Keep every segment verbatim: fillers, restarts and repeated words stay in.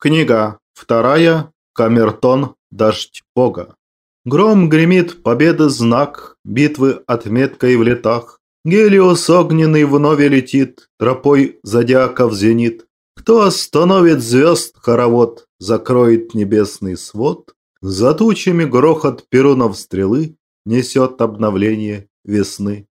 Книга вторая. Камертон. Дождь Бога. Гром гремит, победы знак, битвы отметкой в летах. Гелиос огненный вновь летит, тропой зодиака в зенит. Кто остановит звезд хоровод, закроет небесный свод? За тучами грохот перунов стрелы несет обновление весны.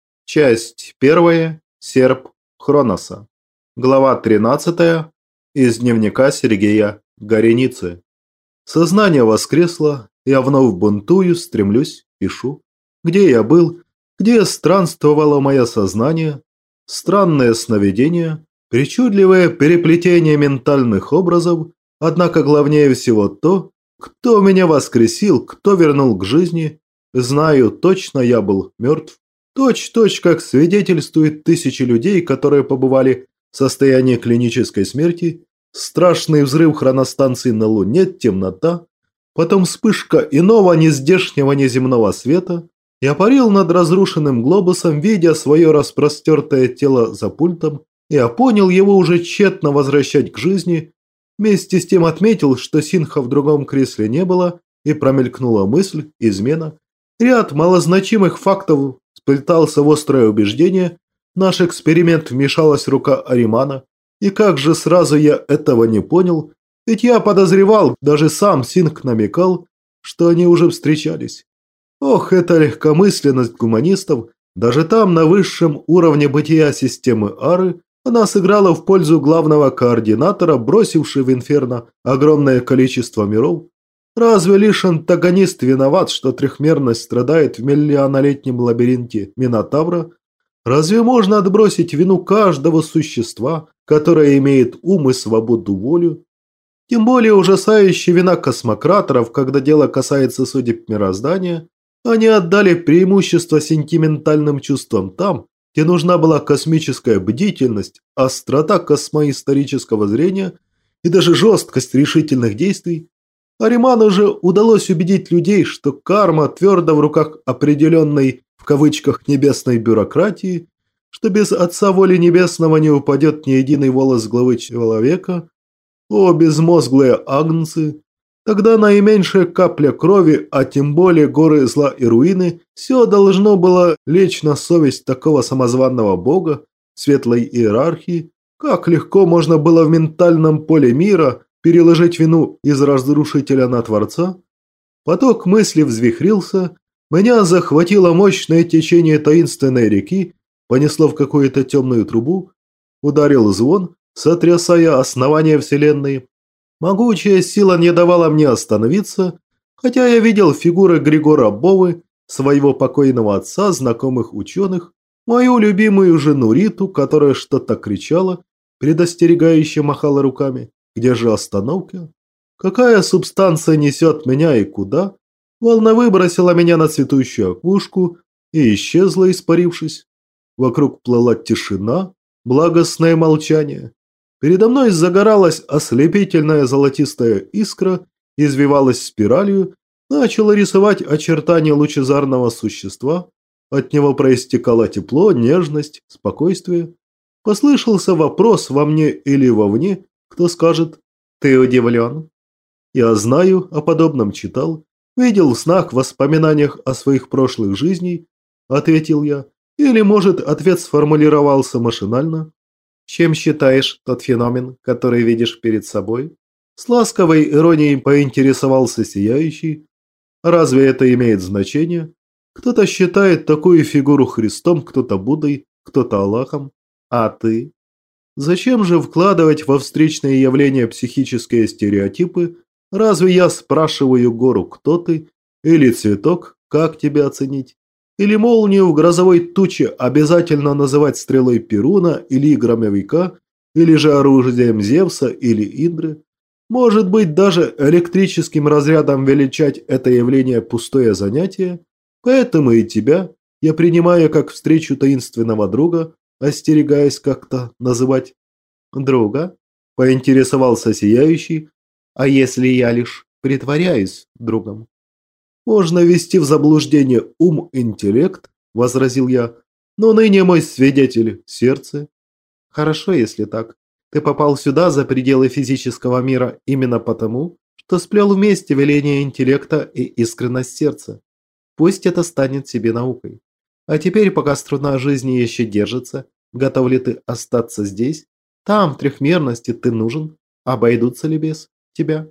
Часть первая. Серп Хроноса. Глава тринадцатая. Из дневника Сергея Гореницы. Сознание воскресло, я вновь бунтую, стремлюсь, пишу. Где я был, где странствовало мое сознание, странное сновидение, причудливое переплетение ментальных образов, однако главнее всего то, кто меня воскресил, кто вернул к жизни. Знаю, точно я был мертв, точь-точь, как свидетельствуют тысячи людей, которые побывали в состоянии клинической смерти. Страшный взрыв хроностанции на Луне, темнота, потом вспышка иного нездешнего неземного света. Я парил над разрушенным глобусом, видя свое распростертое тело за пультом. Я понял его уже тщетно возвращать к жизни. Вместе с тем отметил, что Синха в другом кресле не было, и промелькнула мысль, измена. Ряд малозначимых фактов сплетался в острое убеждение. В наш эксперимент вмешалась рука Аримана. И как же сразу я этого не понял, ведь я подозревал, даже сам Синг намекал, что они уже встречались. Ох, эта легкомысленность гуманистов, даже там, на высшем уровне бытия системы Ары, она сыграла в пользу главного координатора, бросивший в инферно огромное количество миров. Разве лишь антагонист виноват, что трехмерность страдает в миллионолетнем лабиринте Минотавра? Разве можно отбросить вину каждого существа, которое имеет ум и свободу волю? Тем более ужасающая вина космократоров, когда дело касается судеб мироздания. Они отдали преимущество сентиментальным чувствам там, где нужна была космическая бдительность, острота космоисторического зрения и даже жесткость решительных действий. Ариману же удалось убедить людей, что карма твердо в руках определенной в кавычках небесной бюрократии, что без отца воли небесного не упадет ни единый волос главы человека. О, безмозглые агнцы! Тогда наименьшая капля крови, а тем более горы зла и руины, все должно было лечь на совесть такого самозванного бога, светлой иерархии. Как легко можно было в ментальном поле мира переложить вину из разрушителя на Творца? Поток мысли взвихрился. Меня захватило мощное течение таинственной реки, понесло в какую-то темную трубу, ударил звон, сотрясая основание Вселенной. Могучая сила не давала мне остановиться, хотя я видел фигуры Григора Бовы, своего покойного отца, знакомых ученых, мою любимую жену Риту, которая что-то кричала, предостерегающе махала руками. Где же остановка? Какая субстанция несет меня и куда? Волна выбросила меня на цветущую опушку и исчезла, испарившись. Вокруг плыла тишина, благостное молчание. Передо мной загоралась ослепительная золотистая искра, извивалась спиралью, начала рисовать очертания лучезарного существа. От него проистекало тепло, нежность, спокойствие. Послышался вопрос во мне или вовне, кто скажет: «Ты удивлен?» Я знаю, о подобном читал. «Видел в снах, воспоминаниях о своих прошлых жизней», – ответил я. Или, может, ответ сформулировался машинально. «Чем считаешь тот феномен, который видишь перед собой?» С ласковой иронией поинтересовался Сияющий. «Разве это имеет значение? Кто-то считает такую фигуру Христом, кто-то Буддой, кто-то Аллахом. А ты? Зачем же вкладывать во встречные явления психические стереотипы? Разве я спрашиваю гору, кто ты? Или цветок, как тебя оценить? Или молнию в грозовой туче обязательно называть стрелой Перуна или громовика? Или же оружием Зевса или Индры? Может быть, даже электрическим разрядом величать это явление пустое занятие? Поэтому и тебя я принимаю как встречу таинственного друга, остерегаясь как-то называть. «Друга?» – поинтересовался Сияющий. «А если я лишь притворяюсь другом?» «Можно ввести в заблуждение ум, интеллект», – возразил я, – «но ныне мой свидетель – сердце». «Хорошо, если так. Ты попал сюда за пределы физического мира именно потому, что сплел вместе веление интеллекта и искренность сердца. Пусть это станет тебе наукой. А теперь, пока струна жизни еще держится, готов ли ты остаться здесь? Там, в трехмерности, ты нужен. Обойдутся ли без тебя?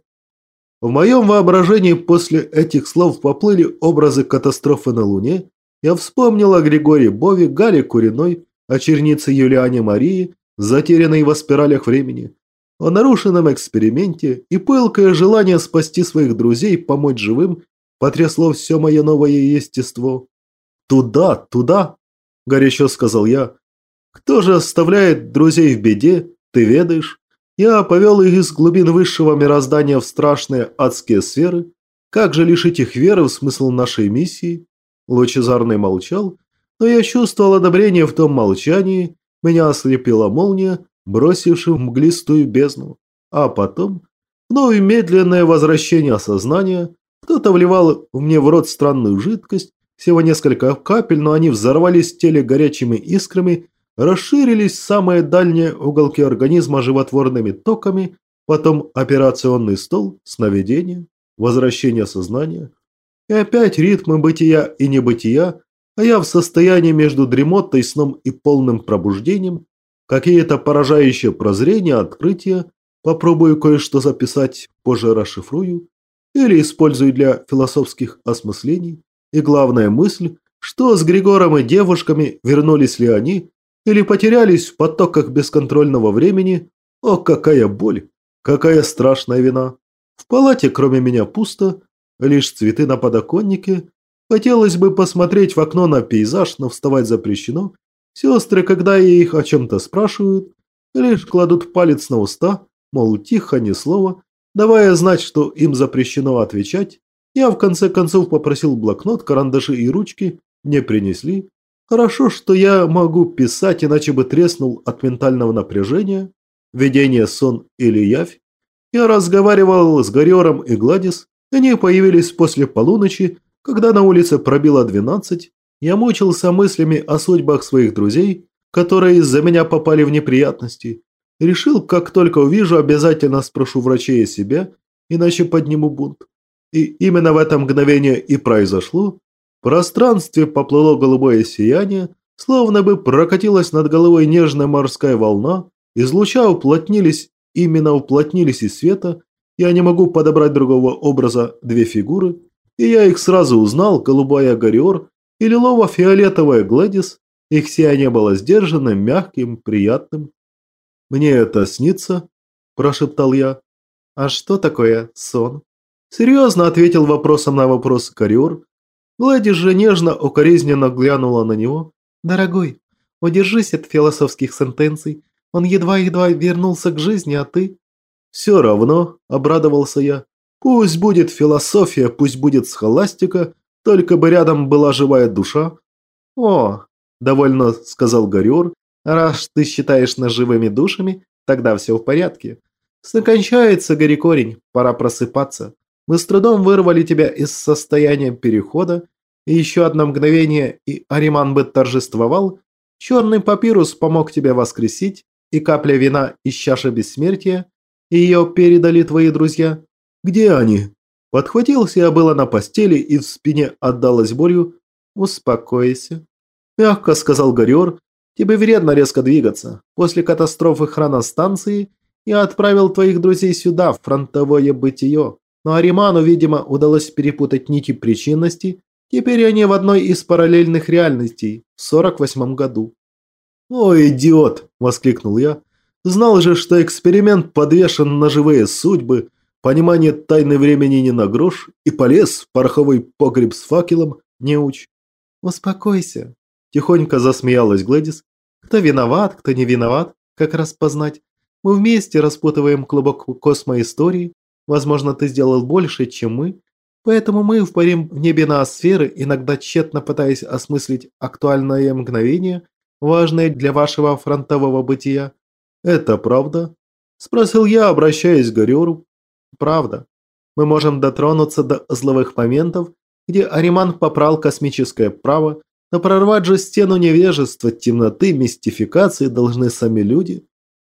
В моем воображении после этих слов поплыли образы катастрофы на Луне. Я вспомнил о Григории Бове, Гале Куриной, о чернице Юлиане Марии, затерянной во спиралях времени, о нарушенном эксперименте, и пылкое желание спасти своих друзей, помочь живым, потрясло все мое новое естество. «Туда, туда!» – горячо сказал я. «Кто же оставляет друзей в беде, ты ведаешь? Я повел их из глубин высшего мироздания в страшные адские сферы. Как же лишить их веры в смысл нашей миссии?» Лучезарный молчал, но я чувствовал одобрение в том молчании. Меня ослепила молния, бросившая в мглистую бездну. А потом, вновь медленное возвращение сознания. Кто-то вливал мне в рот странную жидкость, всего несколько капель, но они взорвались в теле горячими искрами, расширились в самые дальние уголки организма животворными токами, потом операционный стол, сновидение, возвращение сознания. И опять ритмы бытия и небытия, а я в состоянии между дремотой, сном и полным пробуждением, какие-то поражающие прозрения, открытия, попробую кое-что записать, позже расшифрую, или использую для философских осмыслений. И главная мысль, что с Григором и девушками, вернулись ли они, или потерялись в потоках бесконтрольного времени. О, какая боль, какая страшная вина. В палате кроме меня пусто, лишь цветы на подоконнике. Хотелось бы посмотреть в окно на пейзаж, но вставать запрещено. Сестры, когда их о чем-то спрашивают, лишь кладут палец на уста, мол, тихо, ни слова, давая знать, что им запрещено отвечать. Я в конце концов попросил блокнот, карандаши и ручки, мне принесли. Хорошо, что я могу писать, иначе бы треснул от ментального напряжения. Видение, сон или явь. Я разговаривал с Горером и Гладис. Они появились после полуночи, когда на улице пробило двенадцать. Я мучился мыслями о судьбах своих друзей, которые из-за меня попали в неприятности. Решил, как только увижу, обязательно спрошу врачей о себе, иначе подниму бунт. И именно в это мгновение и произошло. В пространстве поплыло голубое сияние, словно бы прокатилась над головой нежная морская волна, из луча уплотнились, именно уплотнились из света. Я не могу подобрать другого образа две фигуры, и я их сразу узнал, голубая Гориор и лилово-фиолетовая Гладис. Их сияние было сдержанным, мягким, приятным. «Мне это снится?» – прошептал я. «А что такое сон?» – серьезно ответил вопросом на вопрос Гориор. Гладис же нежно, укоризненно глянула на него. «Дорогой, удержись от философских сентенций. Он едва-едва вернулся к жизни, а ты...» «Все равно», – обрадовался я. «Пусть будет философия, пусть будет схоластика, только бы рядом была живая душа». «О», – довольно сказал Гориор, – «раз ты считаешь нас живыми душами, тогда все в порядке. Кончается, гори корень, пора просыпаться. Мы с трудом вырвали тебя из состояния перехода, и еще одно мгновение, и Ариман бы торжествовал. Черный папирус помог тебя воскресить, и капля вина из чаши бессмертия, и ее передали твои друзья. Где они?» Подхватился я было на постели, и в спине отдалась болью. «Успокойся», – мягко сказал Гориор. «Тебе вредно резко двигаться. После катастрофы хроностанции я отправил твоих друзей сюда, в фронтовое бытие. Но Ариману, видимо, удалось перепутать нити причинности. Теперь они в одной из параллельных реальностей, в сорок восьмом году». «О, идиот!» – воскликнул я. «Знал же, что эксперимент подвешен на живые судьбы, понимание тайны времени не на грош, и полез в пороховой погреб с факелом, неуч». «Успокойся», – тихонько засмеялась Гладис. «Кто виноват, кто не виноват, как распознать? Мы вместе распутываем клубок космоистории. Возможно, ты сделал больше, чем мы. Поэтому мы впарим в небе ноосферы, иногда тщетно пытаясь осмыслить актуальное мгновение, важное для вашего фронтового бытия». «Это правда?» – спросил я, обращаясь к Гориору. «Правда. Мы можем дотронуться до зловых моментов, где Ариман попрал космическое право, но прорвать же стену невежества, темноты, мистификации должны сами люди.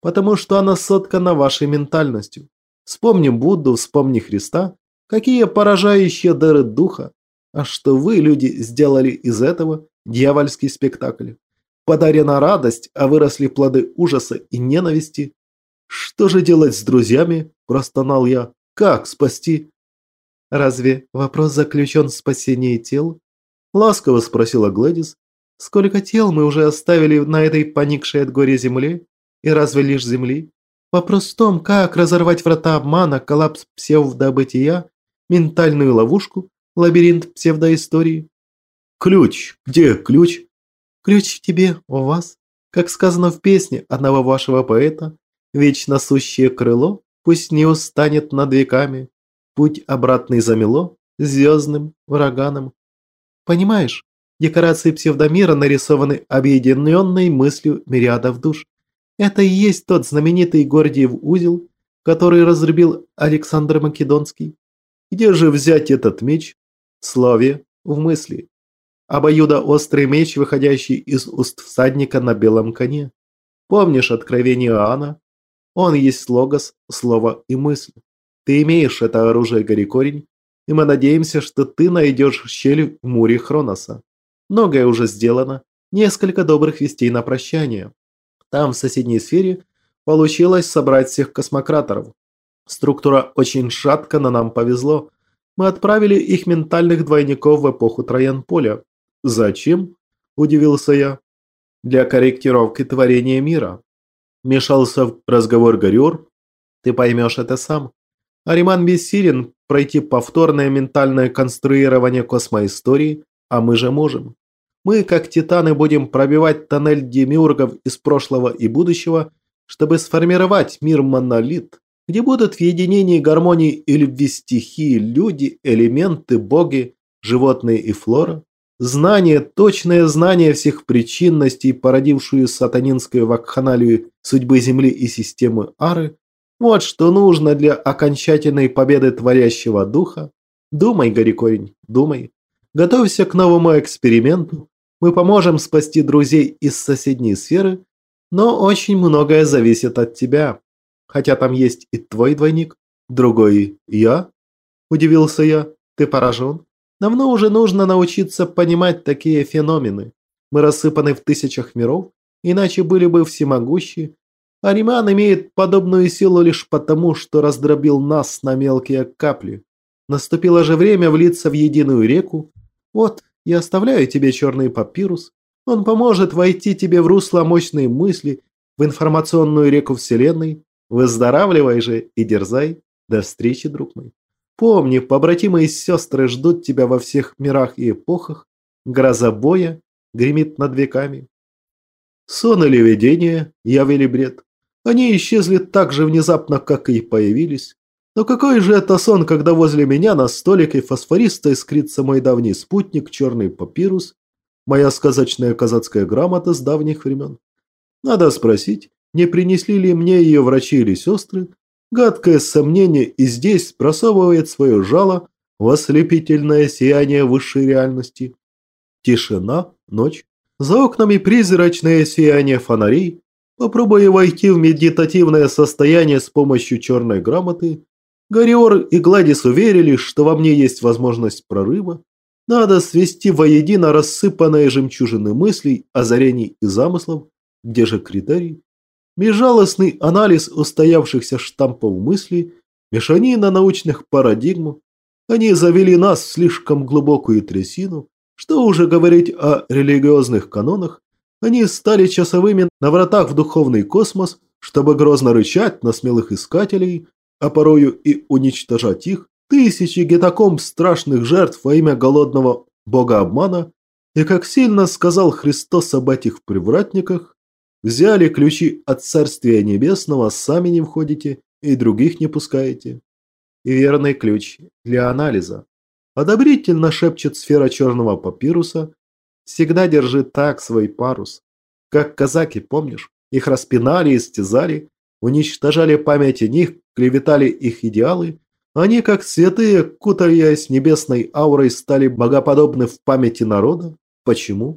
потому что она соткана вашей ментальностью. Вспомни Будду, вспомни Христа, какие поражающие дары духа. А что вы, люди, сделали из этого дьявольский спектакль? Подарена радость, а выросли плоды ужаса и ненависти. Что же делать с друзьями? Простонал я. Как спасти? Разве вопрос заключен в спасении тел? Ласково спросила Глэдис. Сколько тел мы уже оставили на этой поникшей от горя земле? И разве лишь земли? Вопрос в том, как разорвать врата обмана, коллапс псевдобытия, ментальную ловушку, лабиринт псевдоистории. Ключ. Где ключ? Ключ в тебе, у вас. Как сказано в песне одного вашего поэта, вечно сущее крыло, пусть не устанет над веками, путь обратный замело звездным ураганом. Понимаешь, декорации псевдомира нарисованы объединенной мыслью мириадов душ. Это и есть тот знаменитый Гордиев узел, который разрубил Александр Македонский. Где же взять этот меч? В слове, в мысли. Обоюдоострый меч, выходящий из уст всадника на белом коне. Помнишь откровение Иоанна? Он есть логос, слово и мысль. Ты имеешь это оружие, Горикорень, и мы надеемся, что ты найдешь щель в муре Хроноса. Многое уже сделано, несколько добрых вестей на прощание. Там, в соседней сфере, получилось собрать всех космократоров. Структура очень шатка, но нам повезло. Мы отправили их ментальных двойников в эпоху Троянполя. Зачем? Удивился я. Для корректировки творения мира. Вмешался в разговор Гориор. Ты поймешь это сам. Ариман бессилен пройти повторное ментальное конструирование космоистории, а мы же можем. Мы, как титаны, будем пробивать тоннель демиургов из прошлого и будущего, чтобы сформировать мир-монолит, где будут в единении, гармонии и любви стихии люди, элементы, боги, животные и флора. Знание, точное знание всех причинностей, породившую сатанинскую вакханалию судьбы Земли и системы Ары, вот что нужно для окончательной победы творящего духа. Думай, Горикорень, думай. Готовься к новому эксперименту. Мы поможем спасти друзей из соседней сферы, но очень многое зависит от тебя. Хотя там есть и твой двойник, другой я. Удивился я. Ты поражен? Давно уже нужно научиться понимать такие феномены. Мы рассыпаны в тысячах миров, иначе были бы всемогущи. Ариман имеет подобную силу лишь потому, что раздробил нас на мелкие капли. Наступило же время влиться в единую реку. Вот, я оставляю тебе черный папирус. Он поможет войти тебе в русло мощной мысли, в информационную реку Вселенной. Выздоравливай же и дерзай. До встречи, друг мой. Помни, побратимы и сестры ждут тебя во всех мирах и эпохах. Гроза боя гремит над веками. Сон или видение, яв или бред. Они исчезли так же внезапно, как и появились. Но какой же это сон, когда возле меня на столике фосфориста искрится мой давний спутник, черный папирус, моя сказочная казацкая грамота с давних времен. Надо спросить, не принесли ли мне ее врачи или сестры. Гадкое сомнение и здесь просовывает свое жало в ослепительное сияние высшей реальности. Тишина, ночь. За окнами призрачное сияние фонарей. Попробуя войти в медитативное состояние с помощью черной грамоты, Гориор и Гладис уверили, что во мне есть возможность прорыва. Надо свести воедино рассыпанные жемчужины мыслей, озарений и замыслов. Где же критерий? Безжалостный анализ устоявшихся штампов мыслей, мешанина научных парадигм. Они завели нас в слишком глубокую трясину. Что уже говорить о религиозных канонах? Они стали часовыми на вратах в духовный космос, чтобы грозно рычать на смелых искателей, а порою и уничтожать их. Тысячи гетакомб страшных жертв во имя голодного бога обмана. И как сильно сказал Христос об этих привратниках: взяли ключи от Царствия Небесного, сами не входите и других не пускаете. И верный ключ для анализа. Одобрительно шепчет сфера черного папируса. Всегда держи так свой парус. Как казаки, помнишь? Их распинали, истязали, уничтожали память о них, клеветали их идеалы. Они, как святые, кутаясь небесной аурой, стали богоподобны в памяти народа. Почему?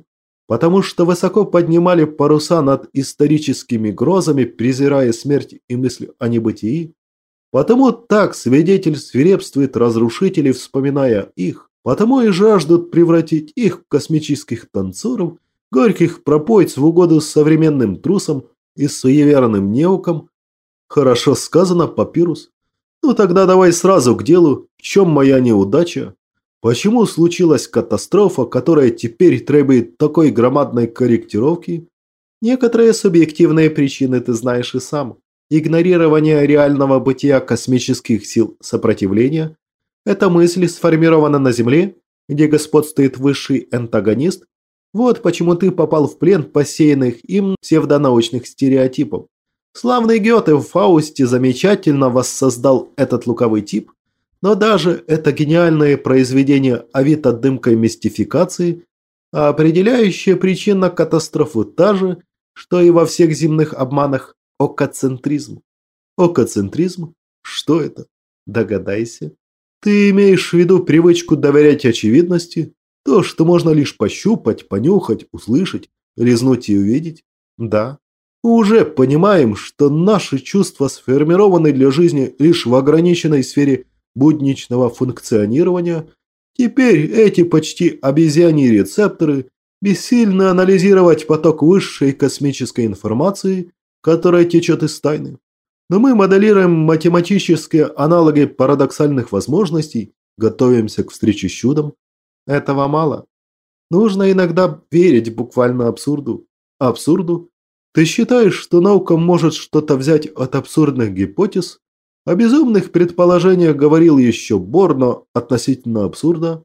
потому что высоко поднимали паруса над историческими грозами, презирая смерть и мысль о небытии, потому так свидетель свирепствует разрушителей, вспоминая их, потому и жаждут превратить их в космических танцоров, горьких пропоиц в угоду современным трусам и суеверным неукам. Хорошо сказано, Папирус. Ну тогда давай сразу к делу. В чем моя неудача? Почему случилась катастрофа, которая теперь требует такой громадной корректировки? Некоторые субъективные причины ты знаешь и сам. Игнорирование реального бытия космических сил сопротивления – эта мысль сформирована на Земле, где господствует высший антагонист. Вот почему ты попал в плен посеянных им псевдонаучных стереотипов. Славный Гёте в Фаусте замечательно воссоздал этот лукавый тип, но даже это гениальное произведение овито дымкой мистификации, а определяющая причина катастрофы та же, что и во всех земных обманах – окоцентризм. Окоцентризм? Что это? Догадайся. Ты имеешь в виду привычку доверять очевидности? То, что можно лишь пощупать, понюхать, услышать, лизнуть и увидеть? Да. Мы уже понимаем, что наши чувства сформированы для жизни лишь в ограниченной сфере будничного функционирования. Теперь эти почти обезьяньи рецепторы бессильны анализировать поток высшей космической информации, которая течет из тайны. Но мы моделируем математические аналоги парадоксальных возможностей, готовимся к встрече с чудом. Этого мало. Нужно иногда верить буквально абсурду. Абсурду? Ты считаешь, что наука может что-то взять от абсурдных гипотез? О безумных предположениях говорил еще Бор, но относительно абсурда.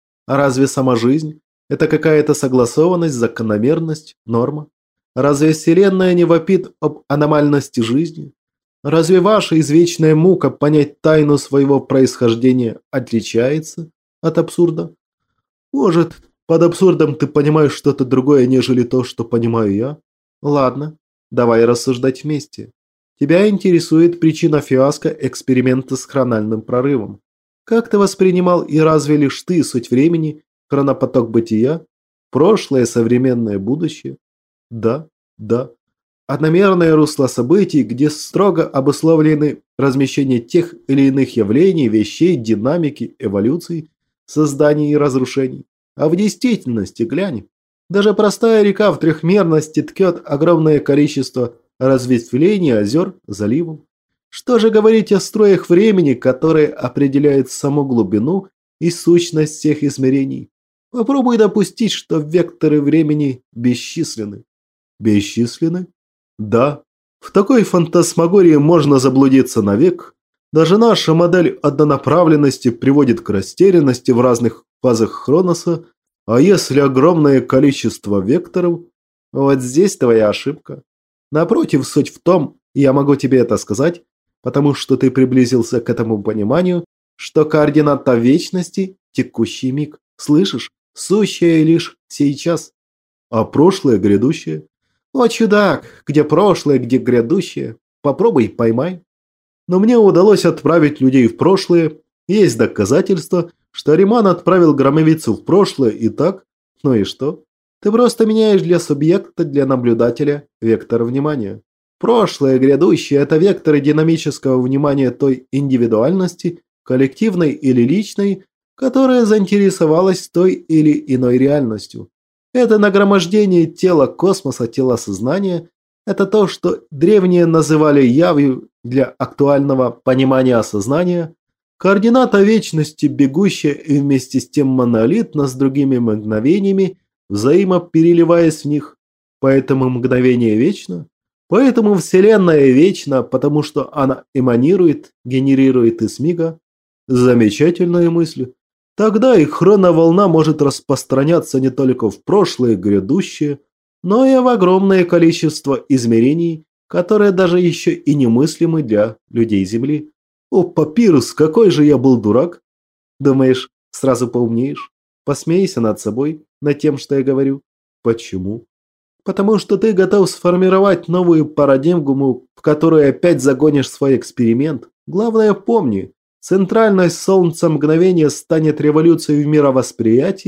А разве сама жизнь – это какая-то согласованность, закономерность, норма? Разве Вселенная не вопит об аномальности жизни? Разве ваша извечная мука понять тайну своего происхождения отличается от абсурда? Может, под абсурдом ты понимаешь что-то другое, нежели то, что понимаю я? Ладно, давай рассуждать вместе. Тебя интересует причина фиаско эксперимента с хрональным прорывом. Как ты воспринимал и разве лишь ты суть времени, хронопоток бытия, прошлое, современное, будущее? Да, да. Одномерное русло событий, где строго обусловлены размещение тех или иных явлений, вещей, динамики, эволюций, созданий и разрушений. А в действительности, глянь, даже простая река в трехмерности ткет огромное количество разветвлений, озер, заливов. Что же говорить о строях времени, которые определяют саму глубину и сущность всех измерений? Попробуй допустить, что векторы времени бесчисленны. Бесчисленны? Да. В такой фантасмагории можно заблудиться навек. Даже наша модель однонаправленности приводит к растерянности в разных фазах Хроноса. А если огромное количество векторов? Вот здесь твоя ошибка. Напротив, суть в том, я могу тебе это сказать, потому что ты приблизился к этому пониманию, что координата вечности – текущий миг. Слышишь? Сущее лишь сейчас. А прошлое, грядущее? О, чудак, где прошлое, где грядущее? Попробуй, поймай. Но мне удалось отправить людей в прошлое. Есть доказательства, что Риман отправил громовицу в прошлое и так. Ну и что? Ты просто меняешь для субъекта, для наблюдателя вектор внимания. Прошлое, грядущее – это векторы динамического внимания той индивидуальности, коллективной или личной, которая заинтересовалась той или иной реальностью. Это нагромождение тела космоса, тела сознания. Это то, что древние называли явью для актуального понимания осознания. Координата вечности, бегущая и вместе с тем монолитна с другими мгновениями, взаимопереливаясь в них. Поэтому мгновение вечно. Поэтому Вселенная вечна, потому что она эманирует, генерирует из мига. Замечательная мысль. Тогда и хроноволна может распространяться не только в прошлое и грядущее, но и в огромное количество измерений, которые даже еще и немыслимы для людей Земли. О, Папирус, какой же я был дурак! Думаешь, сразу поумнеешь? Посмейся над собой, над тем, что я говорю. Почему? Потому что ты готов сформировать новую парадигму, в которую опять загонишь свой эксперимент. Главное, помни, центральное солнце мгновение станет революцией в мировосприятии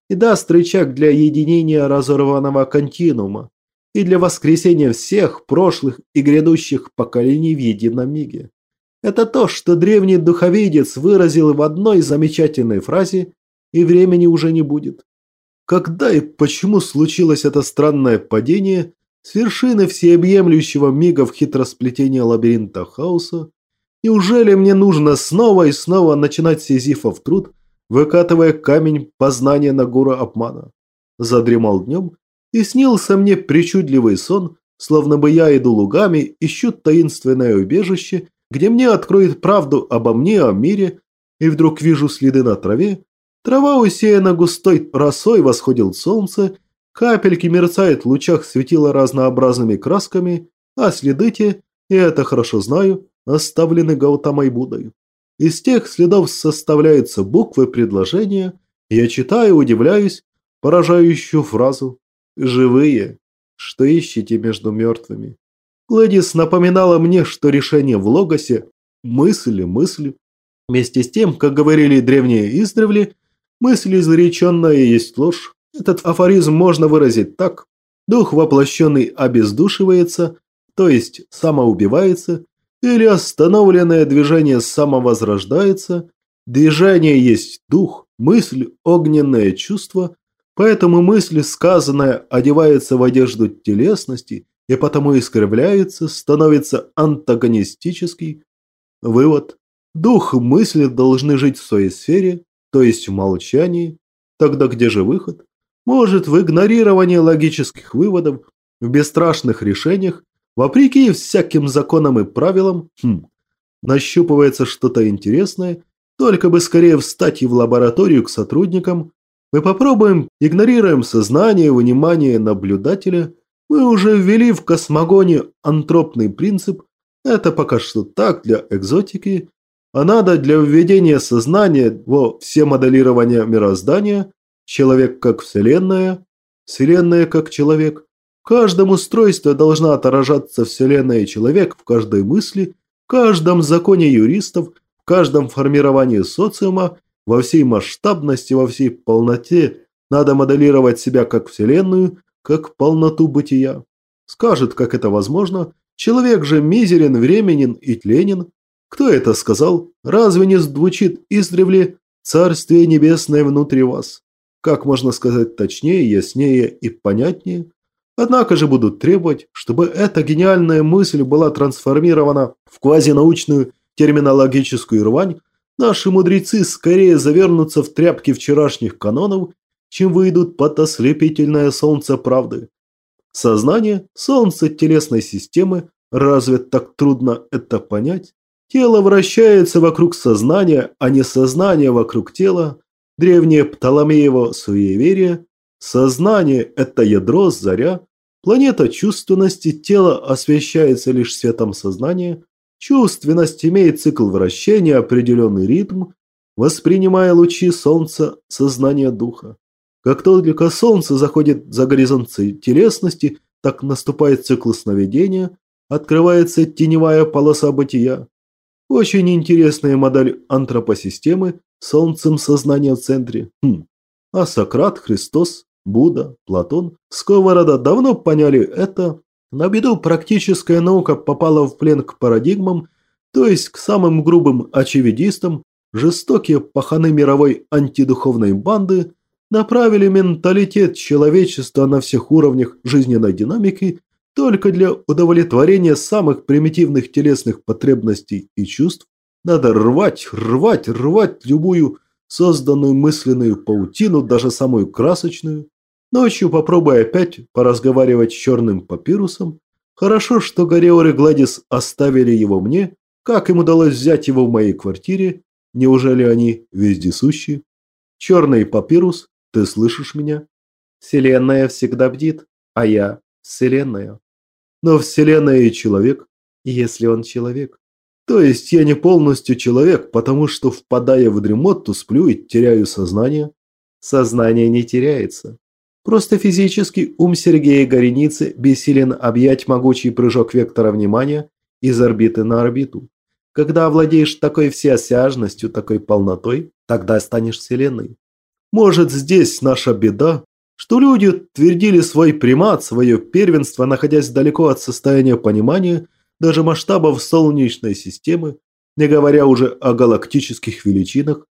и даст рычаг для единения разорванного континуума и для воскресения всех прошлых и грядущих поколений в едином миге. Это то, что древний духовидец выразил в одной замечательной фразе, и времени уже не будет. Когда и почему случилось это странное падение с вершины всеобъемлющего мига в хитросплетение лабиринта хаоса? Неужели мне нужно снова и снова начинать сизифов труд, выкатывая камень познания на гору обмана? Задремал днем, и снился мне причудливый сон, словно бы я иду лугами, ищу таинственное убежище, где мне откроет правду обо мне, о мире, и вдруг вижу следы на траве. Трава усеяна густой росой, восходит солнце, капельки мерцают в лучах светила разнообразными красками, а следы те, и это хорошо знаю, оставлены Гаутамой Буддой. Из тех следов составляются буквы предложения, я читаю, удивляюсь, поражающую фразу «Живые, что ищете между мертвыми?». Глэдис напоминала мне, что решение в логосе – мысль, мысль. Вместе с тем, как говорили древние издревле, мысль изреченная есть ложь. Этот афоризм можно выразить так. Дух воплощенный обездушивается, то есть самоубивается, или остановленное движение самовозрождается. Движение есть дух, мысль – огненное чувство, поэтому мысль, сказанная, одевается в одежду телесности и потому искривляется, становится антагонистический. Вывод. Дух и мысли должны жить в своей сфере, то есть в молчании. Тогда где же выход? Может, в игнорировании логических выводов, в бесстрашных решениях, вопреки всяким законам и правилам, хм, нащупывается что-то интересное, только бы скорее встать и в лабораторию к сотрудникам. Мы попробуем, игнорируем сознание, внимание наблюдателя. Мы уже ввели в космогоне антропный принцип. Это пока что так для экзотики. А надо для введения сознания во все моделирования мироздания. Человек как Вселенная, Вселенная как человек. В каждом устройстве должна отражаться Вселенная и человек в каждой мысли, в каждом законе юристов, в каждом формировании социума, во всей масштабности, во всей полноте. Надо моделировать себя как Вселенную, как полноту бытия. Скажет, как это возможно. Человек же мизерен, временен и тленен. Кто это сказал? Разве не звучит издревле «Царствие небесное внутри вас»? Как можно сказать точнее, яснее и понятнее? Однако же будут требовать, чтобы эта гениальная мысль была трансформирована в квазинаучную терминологическую рвань. Наши мудрецы скорее завернутся в тряпки вчерашних канонов, чем выйдут под ослепительное солнце правды. Сознание – солнце телесной системы, разве так трудно это понять? Тело вращается вокруг сознания, а не сознание вокруг тела. Древнее Птоломеево суеверие. Сознание – это ядро, заря. Планета чувственности, тело освещается лишь светом сознания. Чувственность имеет цикл вращения, определенный ритм, воспринимая лучи солнца, сознание духа. Как только солнце заходит за горизонт телесности, так наступает цикл сновидения, открывается теневая полоса бытия. Очень интересная модель антропосистемы с солнцем сознания в центре. Хм. А Сократ, Христос, Будда, Платон, Сковорода давно поняли это. На беду практическая наука попала в плен к парадигмам, то есть к самым грубым очевидистам. Жестокие паханы мировой антидуховной банды направили менталитет человечества на всех уровнях жизненной динамики только для удовлетворения самых примитивных телесных потребностей и чувств. Надо рвать, рвать, рвать любую созданную мысленную паутину, даже самую красочную. Ночью попробуй опять поразговаривать с черным папирусом. Хорошо, что Гореор и Гладис оставили его мне. Как им удалось взять его в моей квартире? Неужели они вездесущие? Черный папирус, ты слышишь меня? Вселенная всегда бдит, а я Вселенная. Но Вселенная и человек, если он человек. То есть я не полностью человек, потому что, впадая в дремоту, сплю и теряю сознание. Сознание не теряется. Просто физически ум Сергея Гореницы бессилен объять могучий прыжок вектора внимания из орбиты на орбиту. Когда овладеешь такой всеосяжностью, такой полнотой, тогда станешь Вселенной. Может, здесь наша беда, что люди твердили свой примат, свое первенство, находясь далеко от состояния понимания даже масштабов Солнечной системы, не говоря уже о галактических величинах.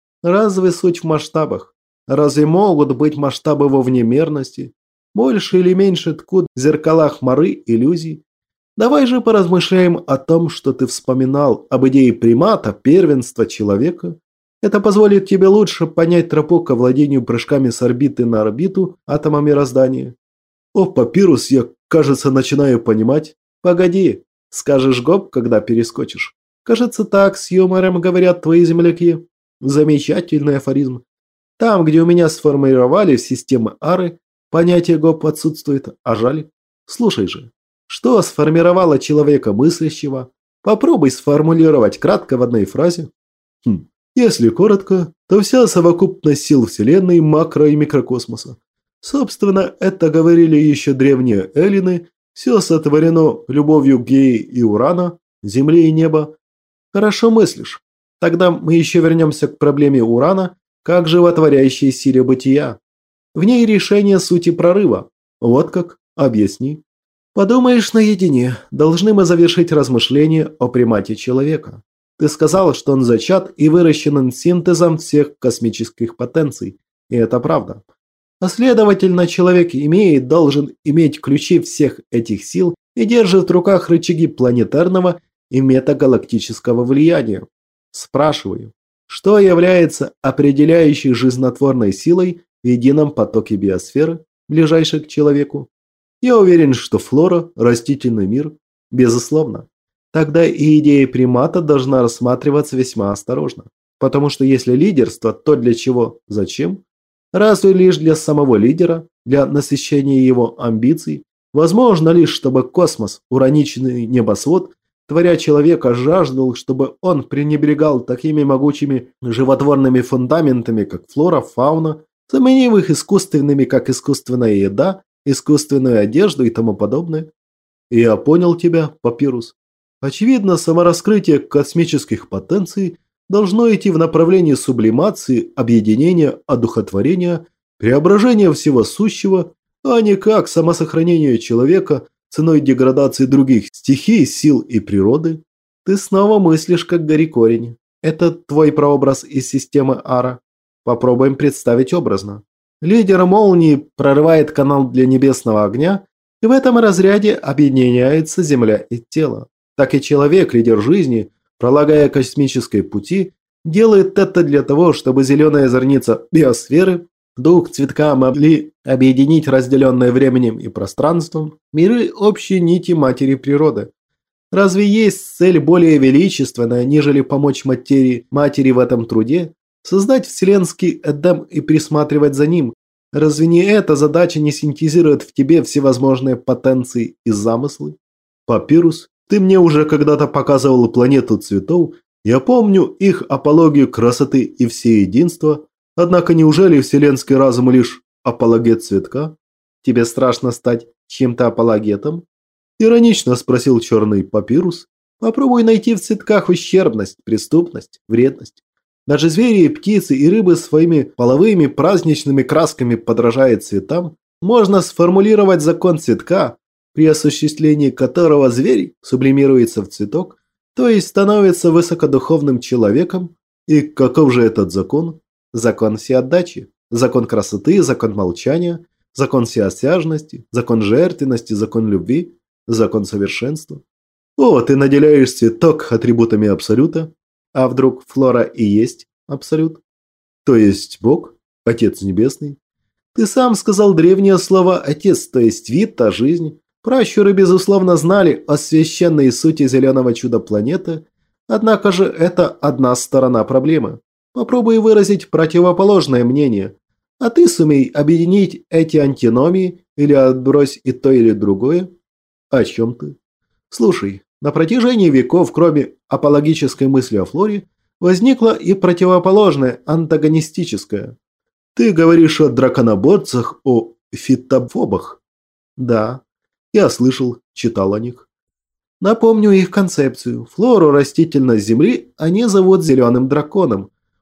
Разве суть в масштабах? Разве могут быть масштабы во внемерности? Больше или меньше ткут в зеркалах моры иллюзий? Давай же поразмышляем о том, что ты вспоминал об идее примата, первенства человека. Это позволит тебе лучше понять тропу к овладению прыжками с орбиты на орбиту атома мироздания. О, папирус, я, кажется, начинаю понимать. Погоди, скажешь гоп, когда перескочишь. Кажется, так с юмором говорят твои земляки. Замечательный афоризм. Там, где у меня сформировали системы ары, понятие гоп отсутствует, а жаль. Слушай же, что сформировало человека мыслящего? Попробуй сформулировать кратко в одной фразе. Хм. Если коротко, то вся совокупность сил Вселенной, макро- и микрокосмоса. Собственно, это говорили еще древние эллины. Все сотворено любовью Геи и Урана, Земли и неба. Хорошо мыслишь. Тогда мы еще вернемся к проблеме Урана, как животворящей силе бытия. В ней решение сути прорыва. Вот как? Объясни. Подумаешь наедине, должны мы завершить размышления о примате человека. Ты сказал, что он зачат и выращен синтезом всех космических потенций. И это правда. А следовательно, человек имеет, должен иметь ключи всех этих сил и держит в руках рычаги планетарного и метагалактического влияния. Спрашиваю, что является определяющей жизнетворной силой в едином потоке биосферы, ближайшей к человеку? Я уверен, что флора, растительный мир, безусловно. Тогда и идея примата должна рассматриваться весьма осторожно. Потому что если лидерство, то для чего, зачем? Разве лишь для самого лидера, для насыщения его амбиций? Возможно лишь, чтобы космос, ураничный небосвод, творя человека, жаждал, чтобы он пренебрегал такими могучими животворными фундаментами, как флора, фауна, заменив их искусственными, как искусственная еда, искусственную одежду и тому подобное? И я понял тебя, папирус. Очевидно, самораскрытие космических потенций должно идти в направлении сублимации, объединения, одухотворения, преображения всего сущего, а не как самосохранение человека ценой деградации других стихий, сил и природы. Ты снова мыслишь, как гори корень. Это твой прообраз из системы Ара. Попробуем представить образно. Лидер молнии прорывает канал для небесного огня, и в этом разряде объединяется Земля и тело. Так и человек, лидер жизни, пролагая космические пути, делает это для того, чтобы зеленая зорница биосферы, дух цветка могли объединить разделенные временем и пространством миры общей нити матери природы. Разве есть цель более величественная, нежели помочь материи, матери в этом труде? Создать вселенский Эдем и присматривать за ним. Разве не эта задача не синтезирует в тебе всевозможные потенции и замыслы? Папирус, ты мне уже когда-то показывал планету цветов. Я помню их апологию красоты и всеединства. Однако неужели вселенский разум лишь апологет цветка? Тебе страшно стать чьим-то апологетом? Иронично спросил черный папирус. Попробуй найти в цветках ущербность, преступность, вредность. Даже звери и птицы и рыбы своими половыми праздничными красками подражают цветам. Можно сформулировать закон цветка, при осуществлении которого зверь сублимируется в цветок, то есть становится высокодуховным человеком. И каков же этот закон? Закон всеотдачи, закон красоты, закон молчания, закон всеосяжности, закон жертвенности, закон любви, закон совершенства. О, ты наделяешь цветок атрибутами абсолюта. А вдруг флора и есть абсолют? То есть Бог, Отец Небесный? Ты сам сказал древнее слово «отец», то есть вид, та жизнь. Пращуры, безусловно, знали о священной сути зеленого чуда планеты, однако же это одна сторона проблемы. Попробуй выразить противоположное мнение, а ты сумей объединить эти антиномии или отбрось и то, или другое. О чем ты? Слушай, на протяжении веков, кроме апологической мысли о флоре, возникла и противоположная, антагонистическая. Ты говоришь о драконоборцах, о фитофобах. Да, я слышал, читал о них. Напомню их концепцию. Флору растительность Земли они зовут зеленым драконом.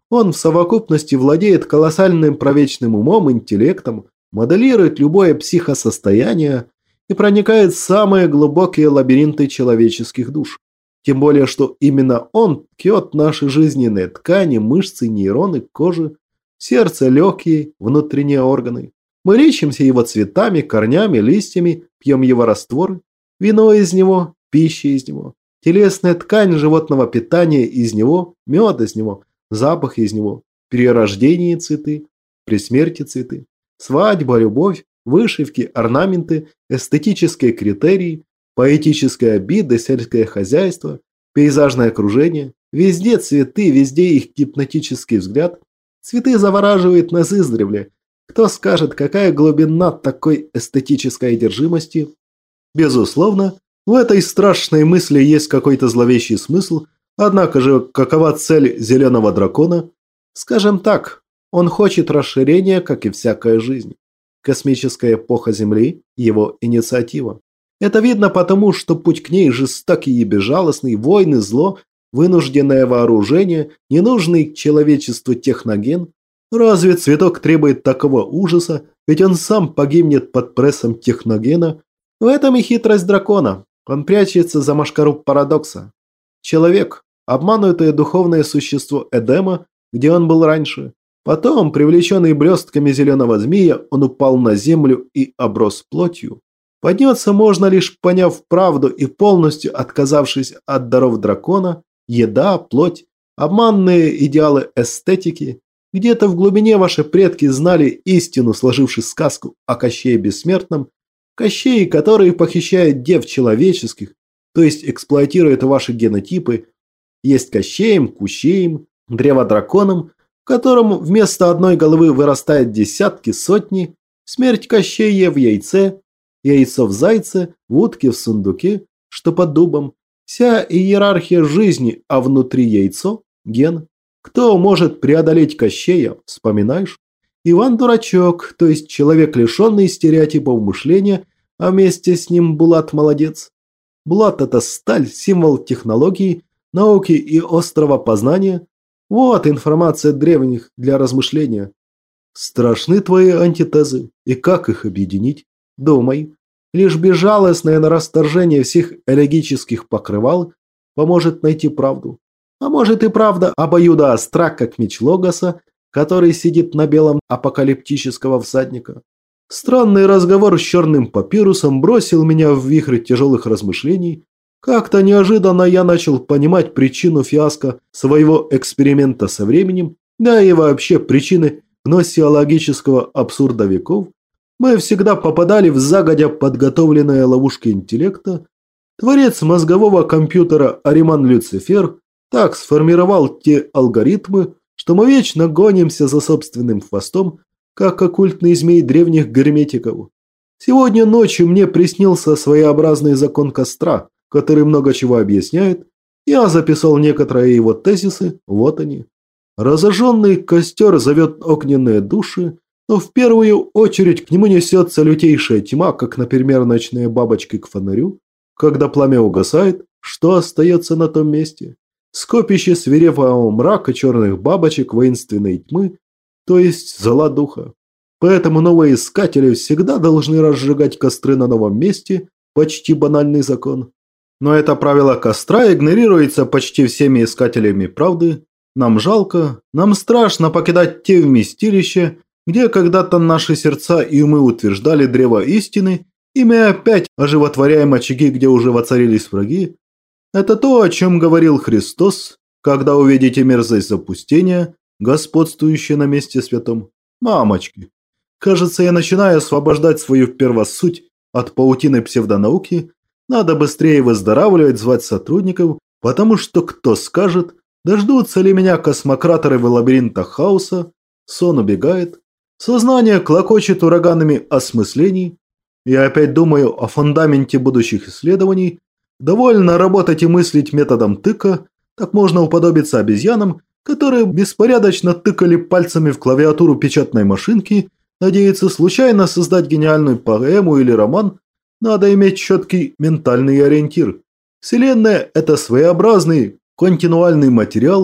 Он в совокупности владеет колоссальным правечным умом, интеллектом, моделирует любое психосостояние и проникает в самые глубокие лабиринты человеческих душ. Тем более, что именно он ткет наши жизненные ткани, мышцы, нейроны, кожи, сердце, легкие, внутренние органы. Мы лечимся его цветами, корнями, листьями, пьем его растворы, вино из него, пища из него, телесная ткань животного питания из него, мед из него, запах из него, при рождении цветы, при смерти цветы, свадьба, любовь, вышивки, орнаменты, эстетические критерии, поэтические обиды, сельское хозяйство, пейзажное окружение. Везде цветы, везде их гипнотический взгляд. Цветы завораживают нас издревле. Кто скажет, какая глубина такой эстетической одержимости? Безусловно, в этой страшной мысли есть какой-то зловещий смысл, однако же какова цель зеленого дракона? Скажем так, он хочет расширения, как и всякая жизнь. Космическая эпоха Земли – его инициатива. Это видно потому, что путь к ней жестокий и безжалостный, войны, зло, вынужденное вооружение, ненужный человечеству техноген. Разве цветок требует такого ужаса, ведь он сам погибнет под прессом техногена? В этом и хитрость дракона. Он прячется за машкару парадокса. Человек – обманутое духовное существо Эдема, где он был раньше. Потом, привлеченный блестками зеленого змея, он упал на землю и оброс плотью. Подняться можно лишь поняв правду и полностью отказавшись от даров дракона, еда, плоть, обманные идеалы эстетики. Где-то в глубине ваши предки знали истину, сложивши сказку о Кощее Бессмертном, Кощее, который похищает дев человеческих, то есть эксплуатирует ваши генотипы, есть Кощеем, Кущеем, древодраконом, в котором вместо одной головы вырастает десятки, сотни, смерть Кощея в яйце, яйцо в зайце, в утке в сундуке, что под дубом. Вся иерархия жизни, а внутри яйцо – ген. Кто может преодолеть Кощея, вспоминаешь? Иван Дурачок, то есть человек, лишенный стереотипов мышления, а вместе с ним Булат молодец. Булат – это сталь, символ технологий, науки и острого познания. Вот информация древних для размышления. Страшны твои антитезы, и как их объединить? Думай. Лишь безжалостное на расторжение всех элегических покрывал поможет найти правду. А может и правда обоюда остра, как меч Логоса, который сидит на белом апокалиптического всадника. Странный разговор с черным папирусом бросил меня в вихрь тяжелых размышлений. Как-то неожиданно я начал понимать причину фиаско своего эксперимента со временем, да и вообще причины гносеологического абсурда веков. Мы всегда попадали в загодя подготовленные ловушки интеллекта. Творец мозгового компьютера Ариман Люцифер так сформировал те алгоритмы, что мы вечно гонимся за собственным хвостом, как оккультный змей древних герметиков. Сегодня ночью мне приснился своеобразный закон костра, который много чего объясняет. Я записал некоторые его тезисы, вот они. Разожженный костер зовет огненные души, но в первую очередь к нему несется лютейшая тьма, как, например, ночные бабочки к фонарю. Когда пламя угасает, что остается на том месте? Скопище свирепого мрака черных бабочек воинственной тьмы, то есть зла духа. Поэтому новые искатели всегда должны разжигать костры на новом месте, почти банальный закон. Но это правило костра игнорируется почти всеми искателями правды. Нам жалко, нам страшно покидать те вместилища, где когда-то наши сердца и умы утверждали древо истины, и мы опять оживотворяем очаги, где уже воцарились враги. Это то, о чем говорил Христос, когда увидите мерзость запустения, господствующее на месте святом. Мамочки, кажется, я начинаю освобождать свою первосуть от паутины псевдонауки. Надо быстрее выздоравливать, звать сотрудников, потому что кто скажет, дождутся ли меня космократоры в лабиринтах хаоса. Сон убегает, сознание клокочет ураганами осмыслений. Я опять думаю о фундаменте будущих исследований. Довольно работать и мыслить методом тыка, так можно уподобиться обезьянам, которые беспорядочно тыкали пальцами в клавиатуру печатной машинки, надеяться случайно создать гениальную поэму или роман. Надо иметь четкий ментальный ориентир. Вселенная – это своеобразный континуальный материал,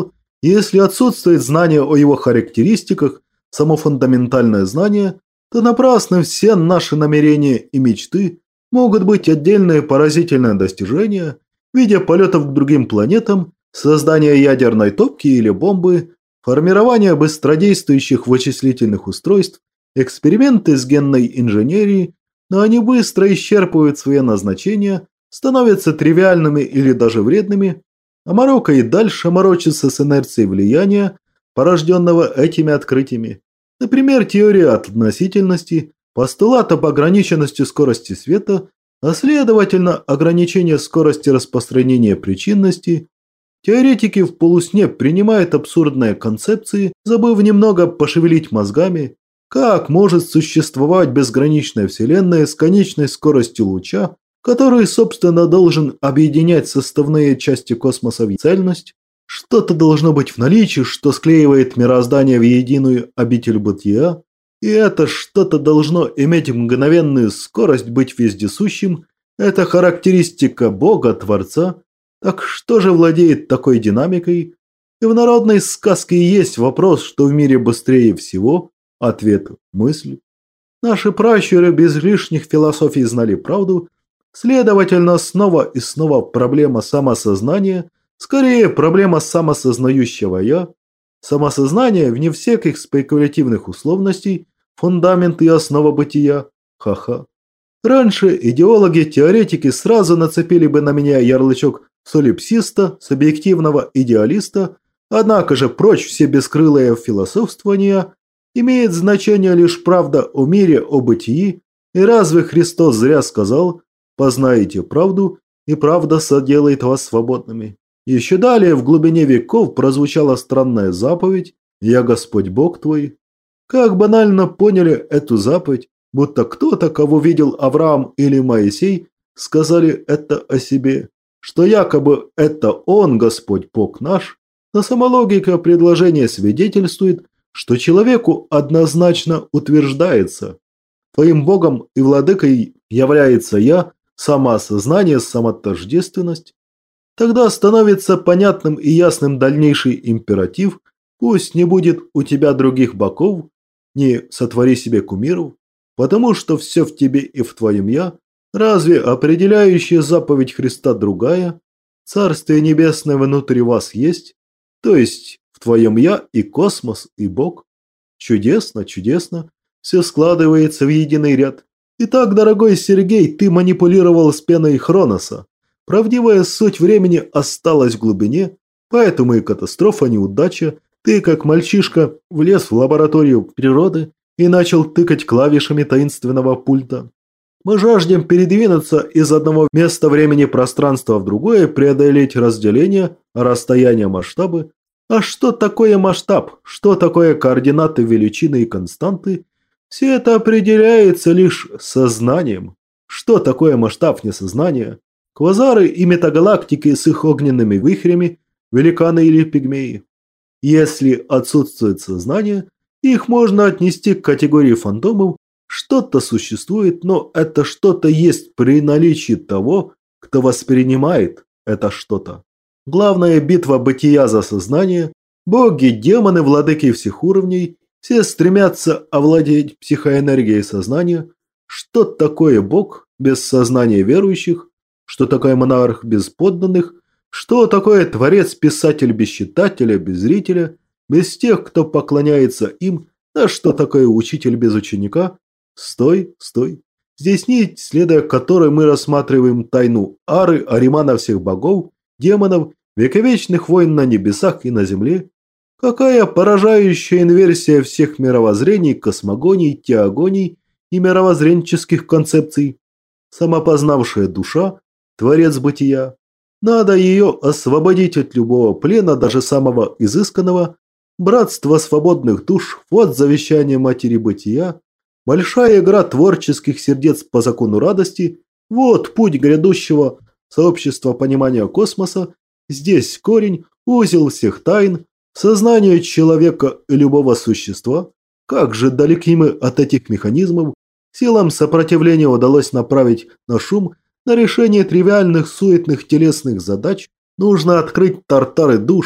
Если отсутствует знание о его характеристиках, само фундаментальное знание, то напрасны все наши намерения и мечты. Могут быть отдельные поразительные достижения в виде полетов к другим планетам, создания ядерной топки или бомбы, формирования быстродействующих вычислительных устройств, эксперименты с генной инженерией, но они быстро исчерпывают свои назначения, становятся тривиальными или даже вредными, а Марокко и дальше морочится с инерцией влияния, порожденного этими открытиями. Например, теория относительности, постулат об ограниченности скорости света, а следовательно ограничение скорости распространения причинности. Теоретики в полусне принимают абсурдные концепции, забыв немного пошевелить мозгами. Как может существовать безграничная Вселенная с конечной скоростью луча, который, собственно, должен объединять составные части космоса в цельность? Что-то должно быть в наличии, что склеивает мироздание в единую обитель бытия, и это что-то должно иметь мгновенную скорость, быть вездесущим. Это характеристика Бога, Творца. Так что же владеет такой динамикой? И в народной сказке есть вопрос, что в мире быстрее всего. Ответ – мысль. Наши пращуры без лишних философий знали правду. Следовательно, снова и снова проблема самосознания, скорее проблема самосознающего «я». Самосознание, вне всяких спекулятивных условностей, фундамент и основа бытия. Ха-ха. Раньше идеологи-теоретики сразу нацепили бы на меня ярлычок солипсиста, субъективного идеалиста, однако же прочь все бескрылые философствования, имеет значение лишь правда о мире, о бытии, и разве Христос зря сказал «познаете правду, и правда соделает вас свободными». Еще далее в глубине веков прозвучала странная заповедь «Я Господь Бог твой». Как банально поняли эту заповедь, будто кто-то, кого видел Авраам или Моисей, сказали это о себе, что якобы это он, Господь Бог наш, но сама логика предложения свидетельствует, что человеку однозначно утверждается: твоим Богом и владыкой является я, самоосознание, самотождественность. Тогда становится понятным и ясным дальнейший императив: пусть не будет у тебя других богов, не сотвори себе кумиров, потому что все в тебе и в твоем я. Разве определяющая заповедь Христа другая? Царствие небесное внутри вас есть, то есть в твоем я и космос, и Бог. Чудесно, чудесно, все складывается в единый ряд. Итак, дорогой Сергей, ты манипулировал с пеной Хроноса. Правдивая суть времени осталась в глубине, поэтому и катастрофа, неудача. Ты, как мальчишка, влез в лабораторию природы и начал тыкать клавишами таинственного пульта. Мы жаждем передвинуться из одного места времени-пространства в другое, преодолеть разделение, расстояние, масштабы. А что такое масштаб? Что такое координаты, величины и константы? Все это определяется лишь сознанием. Что такое масштаб вне сознания? Квазары и метагалактики с их огненными вихрями, великаны или пигмеи. Если отсутствует сознание, их можно отнести к категории фантомов. Что-то существует, но это что-то есть при наличии того, кто воспринимает это что-то. Главная битва бытия за сознание. Боги, демоны, владыки всех уровней, все стремятся овладеть психоэнергией сознания. Что такое Бог без сознания верующих? Что такое монарх без подданных? Что такое творец, писатель без читателя, без зрителя, без тех, кто поклоняется им? Да что такое учитель без ученика? Стой, стой. Здесь нить, следуя которой мы рассматриваем тайну Ары, Аримана всех богов, демонов, вековечных войн на небесах и на земле. Какая поражающая инверсия всех мировоззрений, космогоний, теогоний и мировоззренческих концепций. Самопознавшая душа, творец бытия. Надо ее освободить от любого плена, даже самого изысканного. Братство свободных душ – вот завещание матери бытия. Большая игра творческих сердец по закону радости – вот путь грядущего сообщества понимания космоса. Здесь корень, узел всех тайн, сознание человека и любого существа. Как же далеки мы от этих механизмов. Силам сопротивления удалось направить на шум, на решение тривиальных суетных телесных задач. Нужно открыть тартары душ,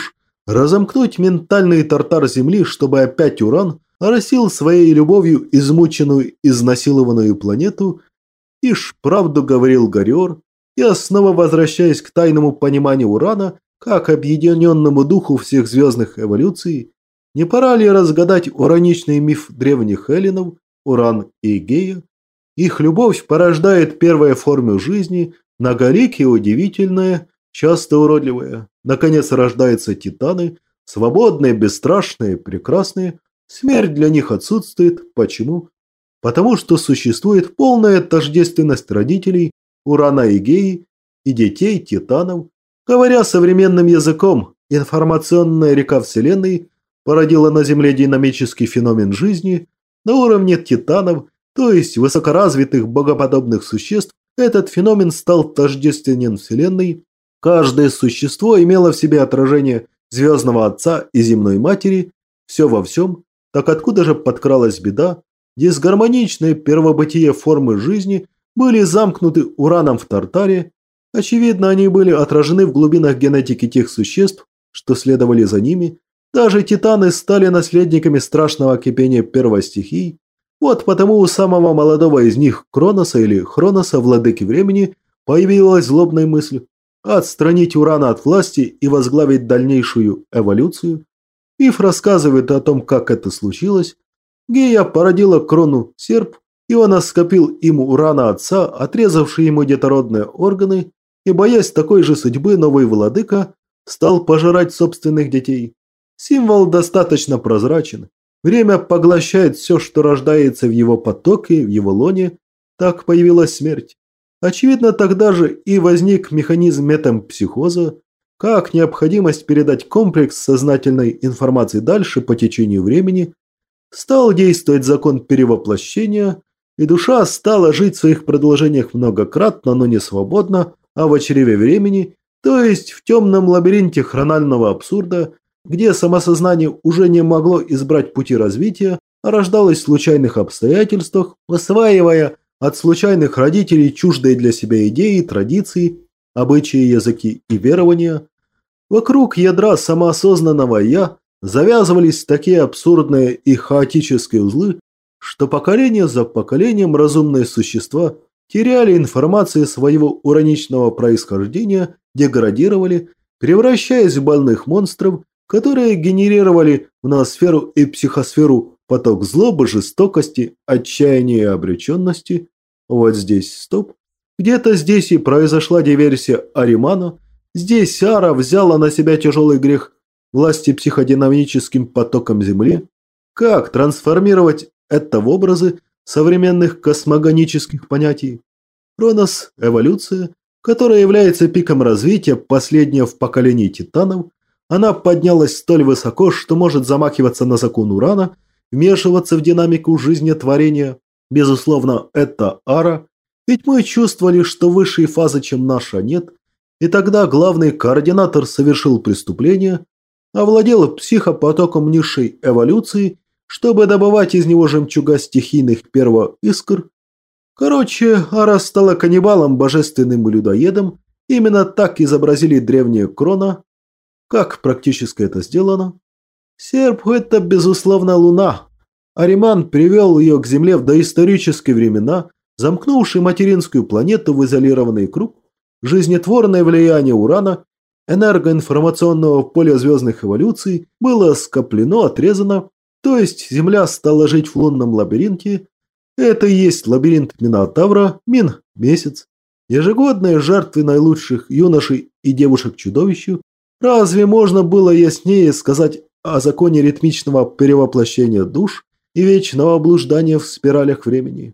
разомкнуть ментальный тартар Земли, чтобы опять Уран оросил своей любовью измученную, изнасилованную планету. Ишь, правду говорил Гориор, и снова возвращаясь к тайному пониманию Урана, как объединенному духу всех звездных эволюций, не пора ли разгадать ураничный миф древних эллинов, Уран и Гея? Их любовь порождает первые формы жизни, многоликие, удивительные, часто уродливые. Наконец рождаются титаны, свободные, бесстрашные, прекрасные. Смерть для них отсутствует. Почему? Потому что существует полная тождественность родителей Урана и Геи и детей титанов. Говоря современным языком, информационная река Вселенной породила на Земле динамический феномен жизни на уровне титанов, то есть высокоразвитых богоподобных существ. Этот феномен стал тождественен Вселенной. Каждое существо имело в себе отражение Звездного Отца и Земной Матери, все во всем. Так откуда же подкралась беда? Дисгармоничные первобытие формы жизни были замкнуты Ураном в Тартаре. Очевидно, они были отражены в глубинах генетики тех существ, что следовали за ними. Даже титаны стали наследниками страшного кипения первостихий. Вот потому у самого молодого из них, Кроноса или Хроноса, владыки времени, появилась злобная мысль отстранить Урана от власти и возглавить дальнейшую эволюцию. Миф рассказывает о том, как это случилось. Гея породила Крону серп, и он оскопил им Урана отца, отрезавший ему детородные органы, и, боясь такой же судьбы, новый владыка стал пожирать собственных детей. Символ достаточно прозрачен. Время поглощает все, что рождается в его потоке, в его лоне. Так появилась смерть. Очевидно, тогда же и возник механизм метампсихоза, как необходимость передать комплекс сознательной информации дальше по течению времени. Стал действовать закон перевоплощения, и душа стала жить в своих продолжениях многократно, но не свободно, а в чреве времени, то есть в темном лабиринте хронального абсурда, где самосознание уже не могло избрать пути развития, а рождалось в случайных обстоятельствах, осваивая от случайных родителей чуждые для себя идеи, традиции, обычаи, языки и верования. Вокруг ядра самоосознанного «я» завязывались такие абсурдные и хаотические узлы, что поколение за поколением разумные существа теряли информацию своего ураничного происхождения, деградировали, превращаясь в больных монстров, которые генерировали в ноосферу и психосферу поток злобы, жестокости, отчаяния и обреченности. Вот здесь стоп. Где-то здесь и произошла диверсия Аримана. Здесь Ара взяла на себя тяжелый грех власти психодинамическим потоком Земли. Как трансформировать это в образы современных космогонических понятий? Хронос – эволюция, которая является пиком развития, последняя в поколении титанов. Она поднялась столь высоко, что может замахиваться на закон Урана, вмешиваться в динамику жизнетворения. Безусловно, это Ара, ведь мы чувствовали, что высшей фазы, чем наша, нет, и тогда главный координатор совершил преступление, овладел психопотоком низшей эволюции, чтобы добывать из него жемчуга стихийных первоискр. Короче, Ара стала каннибалом, божественным людоедом. Именно так изобразили древние Крона. Как практически это сделано? Серп – это, безусловно, Луна. Ариман привел ее к Земле в доисторические времена, замкнувший материнскую планету в изолированный круг. Жизнетворное влияние Урана, энергоинформационного поля звездных эволюций, было скоплено, отрезано, то есть Земля стала жить в лунном лабиринте. Это и есть лабиринт Минотавра, Мин – месяц. Ежегодные жертвы наилучших юношей и девушек чудовищу. Разве можно было яснее сказать о законе ритмичного перевоплощения душ и вечного блуждания в спиралях времени?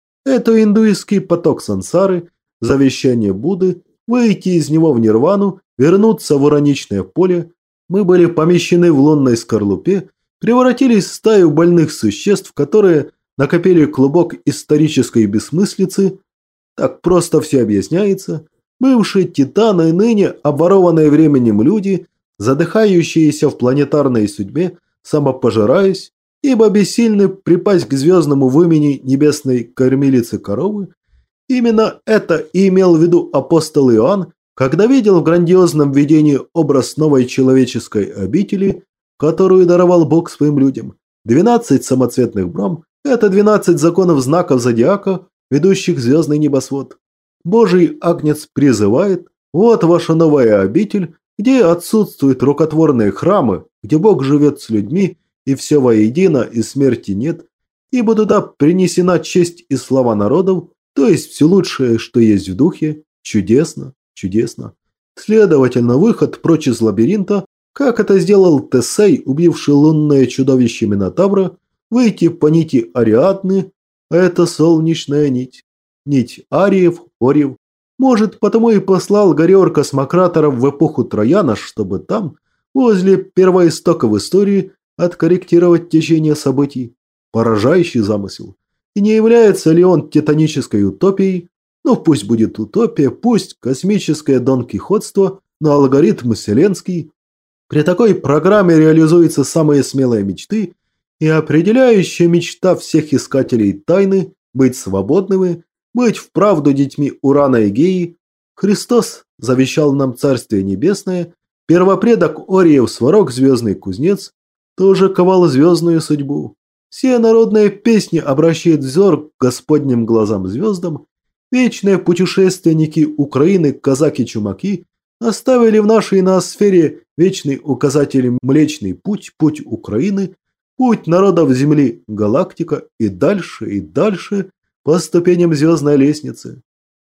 Это индуистский поток сансары, завещание Будды, выйти из него в нирвану, вернуться в ураничное поле. Мы были помещены в лунной скорлупе, превратились в стаю больных существ, которые накопили клубок исторической бессмыслицы. Так просто все объясняется. Бывшие титаны, ныне обворованные временем люди, задыхающиеся в планетарной судьбе, самопожираясь, ибо бессильны припасть к звездному вымени небесной кормилицы коровы. Именно это и имел в виду апостол Иоанн, когда видел в грандиозном видении образ новой человеческой обители, которую даровал Бог своим людям. Двенадцать самоцветных брам – это двенадцать законов знаков зодиака, ведущих звездный небосвод. Божий Агнец призывает: вот ваша новая обитель, где отсутствуют рукотворные храмы, где Бог живет с людьми, и все воедино, и смерти нет, ибо туда принесена честь и слава народов, то есть все лучшее, что есть в духе. Чудесно, чудесно. Следовательно, выход прочь из лабиринта, как это сделал Тесей, убивший лунное чудовище Минотавра, выйти по нити Ариадны, а это солнечная нить. Нить Ариев, Ориев. Может, потому и послал Гореор космократора в эпоху Трояна, чтобы там, возле первоистоков истории, откорректировать течение событий. Поражающий замысел. И не является ли он титанической утопией? Ну, пусть будет утопия, пусть космическое донкихотство, но алгоритм вселенский. При такой программе реализуются самые смелые мечты, и определяющая мечта всех искателей тайны – быть свободными, быть вправду детьми Урана и Геи. Христос завещал нам Царствие Небесное, первопредок Ориев Сварог, звездный кузнец, тоже ковал звездную судьбу. Все народные песни обращают взор к Господним глазам звездам. Вечные путешественники Украины, казаки-чумаки, оставили в нашей ноосфере вечный указатель Млечный Путь, путь Украины, путь народов Земли, галактика и дальше, и дальше по ступеням звездной лестницы.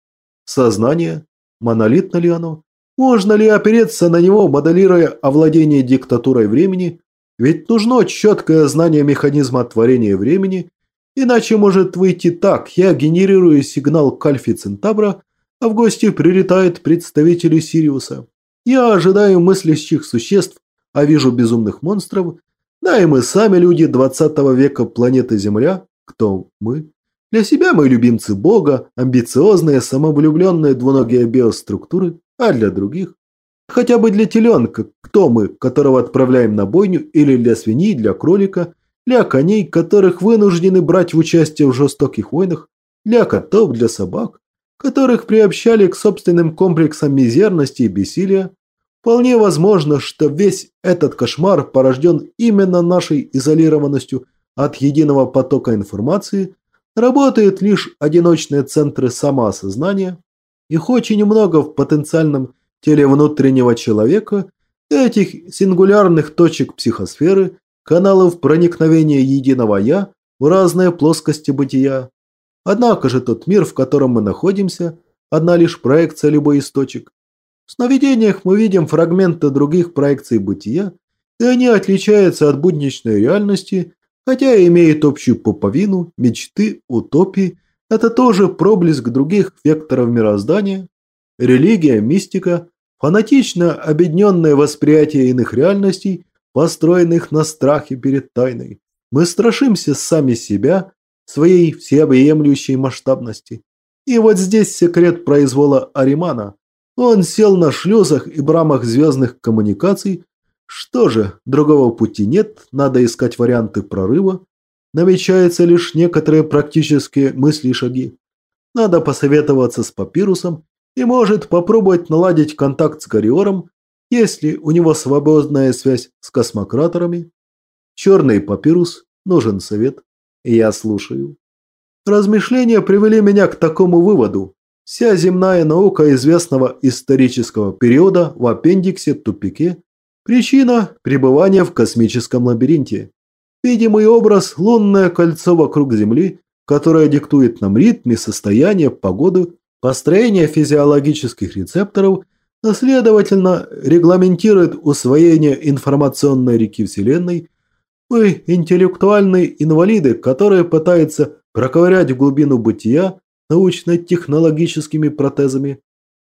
Сознание, монолитно ли оно? Можно ли опереться на него, моделируя овладение диктатурой времени? Ведь нужно четкое знание механизма творения времени, иначе может выйти так: я генерирую сигнал к Альфе Центавра, а в гости прилетают представители Сириуса. Я ожидаю мыслящих существ, а вижу безумных монстров. Да и мы сами люди двадцатого века планеты Земля. Кто мы? Для себя мы любимцы Бога, амбициозные, самовлюбленные двуногие биоструктуры, а для других? Хотя бы для теленка, кто мы, которого отправляем на бойню, или для свиньи, для кролика, для коней, которых вынуждены брать в участие в жестоких войнах, для котов, для собак, которых приобщали к собственным комплексам мизерности и бессилия. Вполне возможно, что весь этот кошмар порожден именно нашей изолированностью от единого потока информации. Работают лишь одиночные центры самоосознания. Их очень много в потенциальном теле внутреннего человека, этих сингулярных точек психосферы, каналов проникновения единого «я» в разные плоскости бытия. Однако же тот мир, в котором мы находимся, одна лишь проекция любой из точек. В сновидениях мы видим фрагменты других проекций бытия, и они отличаются от будничной реальности, хотя и имеют общую пуповину, мечты, утопии. Это тоже проблеск других векторов мироздания. Религия, мистика, фанатично объединенное восприятие иных реальностей, построенных на страхе перед тайной. Мы страшимся сами себя, своей всеобъемлющей масштабности. И вот здесь секрет произвола Аримана. Он сел на шлюзах и брамах звездных коммуникаций. Что же, другого пути нет, надо искать варианты прорыва. Намечаются лишь некоторые практические мысли и шаги. Надо посоветоваться с Папирусом и, может, попробовать наладить контакт с Гореором, если у него свободная связь с космократорами. Черный Папирус, нужен совет, и я слушаю. Размышления привели меня к такому выводу. Вся земная наука известного исторического периода в аппендиксе, тупике. Причина – пребывания в космическом лабиринте. Видимый образ – лунное кольцо вокруг Земли, которое диктует нам ритм, состояние, погоду, построение физиологических рецепторов, а следовательно регламентирует усвоение информационной реки Вселенной. Мы – интеллектуальные инвалиды, которые пытаются проковырять в глубину бытия научно-технологическими протезами.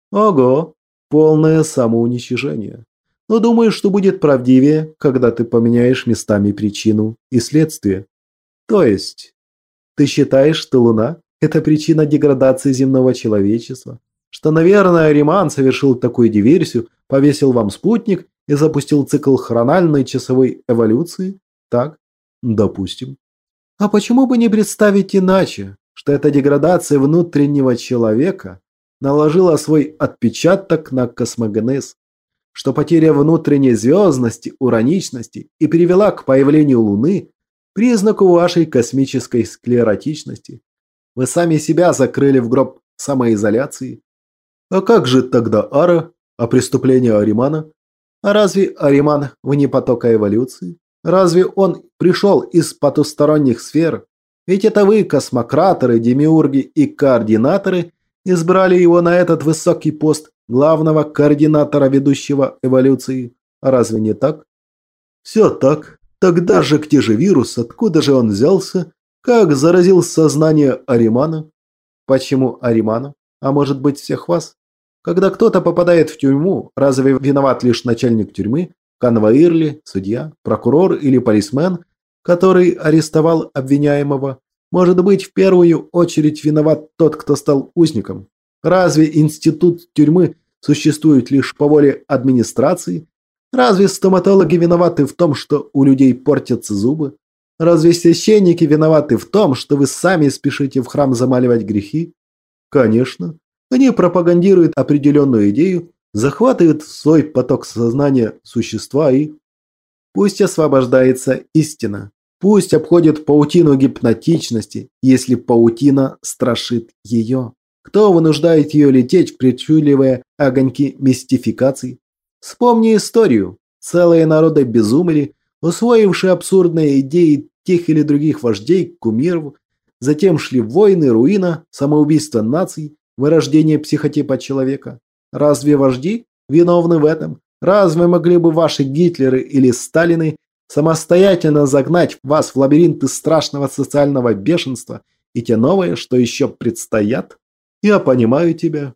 Ого, полное самоуничижение. Но думаю, что будет правдивее, когда ты поменяешь местами причину и следствие. То есть, ты считаешь, что Луна – это причина деградации земного человечества? Что, наверное, Риман совершил такую диверсию, повесил вам спутник и запустил цикл хрональной часовой эволюции? Так? Допустим. А почему бы не представить иначе, что это деградация внутреннего человека, наложила свой отпечаток на космогенез, что потеря внутренней звездности, ураничности и привела к появлению Луны, признаку вашей космической склеротичности. Вы сами себя закрыли в гроб самоизоляции. А как же тогда Ара, а преступление Аримана? А разве Ариман вне потока эволюции? Разве он пришел из потусторонних сфер? Ведь это вы, космократоры, демиурги и координаторы, избрали его на этот высокий пост главного координатора, ведущего эволюции. А разве не так? Все так. Тогда же где же вирус? Откуда же он взялся? Как заразил сознание Аримана? Почему Аримана? А может быть, всех вас? Когда кто-то попадает в тюрьму, разве виноват лишь начальник тюрьмы, конвоир ли, судья, прокурор или полисмен, который арестовал обвиняемого? Может быть, в первую очередь виноват тот, кто стал узником? Разве институт тюрьмы существует лишь по воле администрации? Разве стоматологи виноваты в том, что у людей портятся зубы? Разве священники виноваты в том, что вы сами спешите в храм замаливать грехи? Конечно. Они пропагандируют определенную идею, захватывают в свой поток сознания существа и... Пусть освобождается истина. Пусть обходит паутину гипнотичности, если паутина страшит ее. Кто вынуждает ее лететь в причудливые огоньки мистификаций? Вспомни историю. Целые народы безумели, усвоившие абсурдные идеи тех или других вождей, кумиров. Затем шли войны, руина, самоубийство наций, вырождение психотипа человека. Разве вожди виновны в этом? Разве могли бы ваши Гитлеры или Сталины самостоятельно загнать вас в лабиринты страшного социального бешенства и те новые, что еще предстоят? Я понимаю тебя.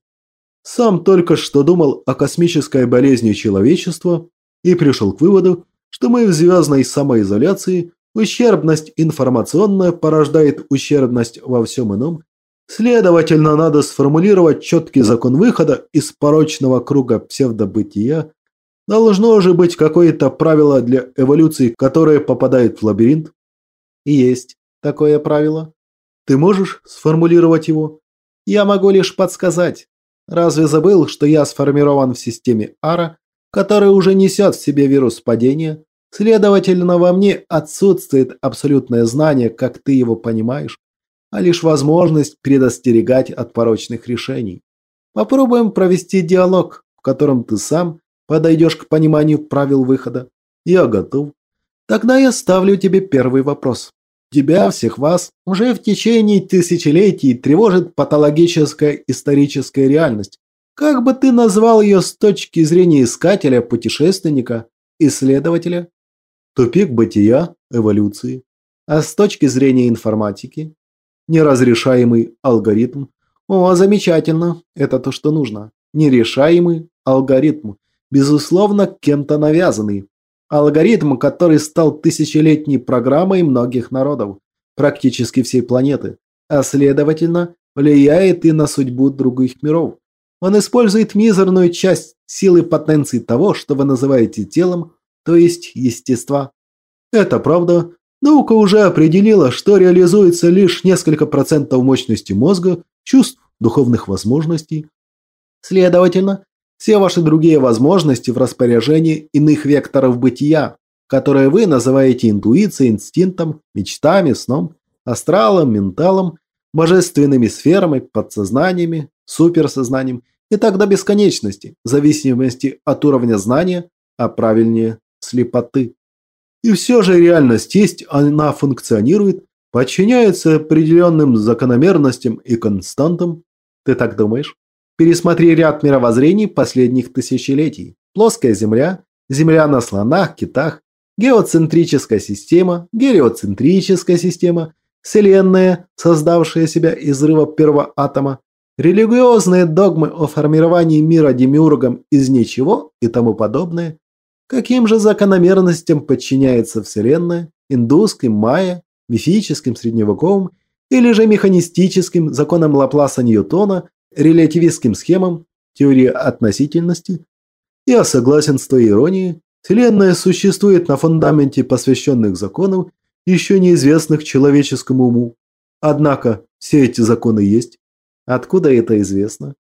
Сам только что думал о космической болезни человечества и пришел к выводу, что мы в звездной самоизоляции, ущербность информационная порождает ущербность во всем ином. Следовательно, надо сформулировать четкий закон выхода из порочного круга псевдобытия. Должно же быть какое-то правило для эволюции, которое попадает в лабиринт. И есть такое правило. Ты можешь сформулировать его? Я могу лишь подсказать. Разве забыл, что я сформирован в системе Ара, который уже несет в себе вирус падения? Следовательно, во мне отсутствует абсолютное знание, как ты его понимаешь, а лишь возможность предостерегать от порочных решений. Попробуем провести диалог, в котором ты сам подойдешь к пониманию правил выхода. Я готов. Тогда я ставлю тебе первый вопрос. Тебя, всех вас, уже в течение тысячелетий тревожит патологическая историческая реальность. Как бы ты назвал ее с точки зрения искателя, путешественника, исследователя? Тупик бытия, эволюции. А с точки зрения информатики? Неразрешаемый алгоритм. О, замечательно. Это то, что нужно. Нерешаемый алгоритм. Безусловно, кем-то навязанный. Алгоритм, который стал тысячелетней программой многих народов, практически всей планеты, а следовательно, влияет и на судьбу других миров. Он использует мизерную часть силы потенции того, что вы называете телом, то есть естества. Это правда. Наука уже определила, что реализуется лишь несколько процентов мощности мозга, чувств, духовных возможностей. Следовательно, все ваши другие возможности в распоряжении иных векторов бытия, которые вы называете интуицией, инстинктом, мечтами, сном, астралом, менталом, божественными сферами, подсознаниями, суперсознанием и так до бесконечности, в зависимости от уровня знания, а правильнее слепоты. И все же реальность есть, она функционирует, подчиняется определенным закономерностям и константам. Ты так думаешь? Пересмотри ряд мировоззрений последних тысячелетий. Плоская Земля, Земля на слонах, китах, геоцентрическая система, гелиоцентрическая система, Вселенная, создавшая себя из взрыва первого атома, религиозные догмы о формировании мира демиургом из ничего и тому подобное. Каким же закономерностям подчиняется Вселенная, индусским, майя, мифическим, средневековым или же механистическим законам Лапласа-Ньютона, релятивистским схемам, теории относительности? Я согласен с твоей иронией. Вселенная существует на фундаменте посвященных законов, еще неизвестных человеческому уму. Однако все эти законы есть. Откуда это известно?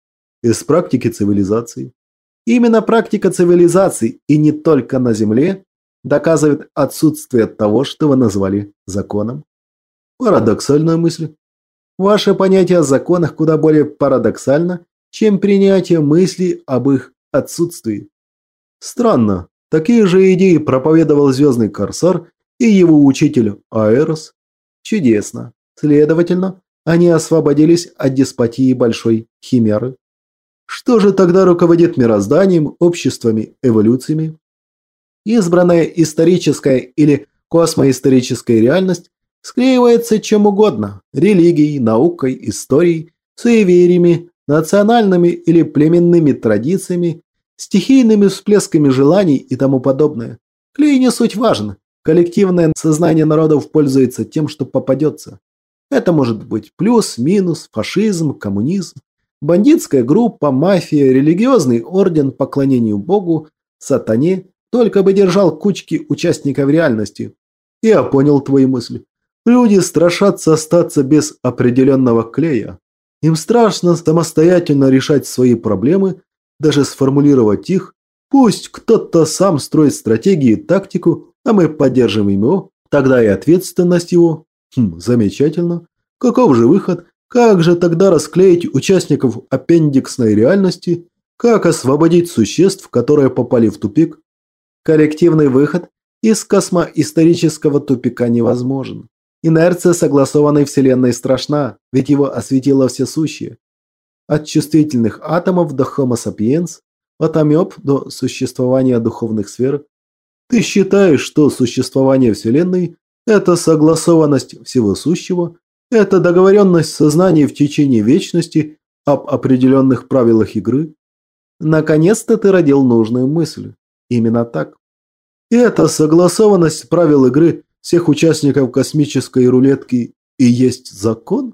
из практики цивилизации. Именно практика цивилизации, и не только на Земле, доказывает отсутствие того, что вы назвали законом. Парадоксальная мысль. Ваше понятие о законах куда более парадоксально, чем принятие мысли об их отсутствии. Странно, такие же идеи проповедовал Звездный Корсар и его учитель Аэрос. Чудесно. Следовательно, они освободились от деспотии Большой Химеры. Что же тогда руководит мирозданием, обществами, эволюциями? Избранная историческая или космоисторическая реальность склеивается чем угодно – религией, наукой, историей, суевериями, национальными или племенными традициями, стихийными всплесками желаний и тому подобное. Клей не суть важен. Коллективное сознание народов пользуется тем, что попадется. Это может быть плюс, минус, фашизм, коммунизм, бандитская группа, мафия, религиозный орден, поклонению Богу, сатане, только бы держал кучки участников реальности. Я понял твою мысль. Люди страшатся остаться без определенного клея. Им страшно самостоятельно решать свои проблемы, даже сформулировать их. Пусть кто-то сам строит стратегии и тактику, а мы поддерживаем его, тогда и ответственность его. Хм, замечательно. Каков же выход? Как же тогда расклеить участников аппендиксной реальности? Как освободить существ, которые попали в тупик? Коллективный выход из космоисторического тупика невозможен. Инерция согласованной Вселенной страшна, ведь его осветило всесущее. От чувствительных атомов до Homo sapiens, от амеб до существования духовных сфер. Ты считаешь, что существование Вселенной – это согласованность всего сущего, это договоренность сознаний в течение вечности об определенных правилах игры? Наконец-то ты родил нужную мысль. Именно так. И эта согласованность правил игры всех участников космической рулетки и есть закон?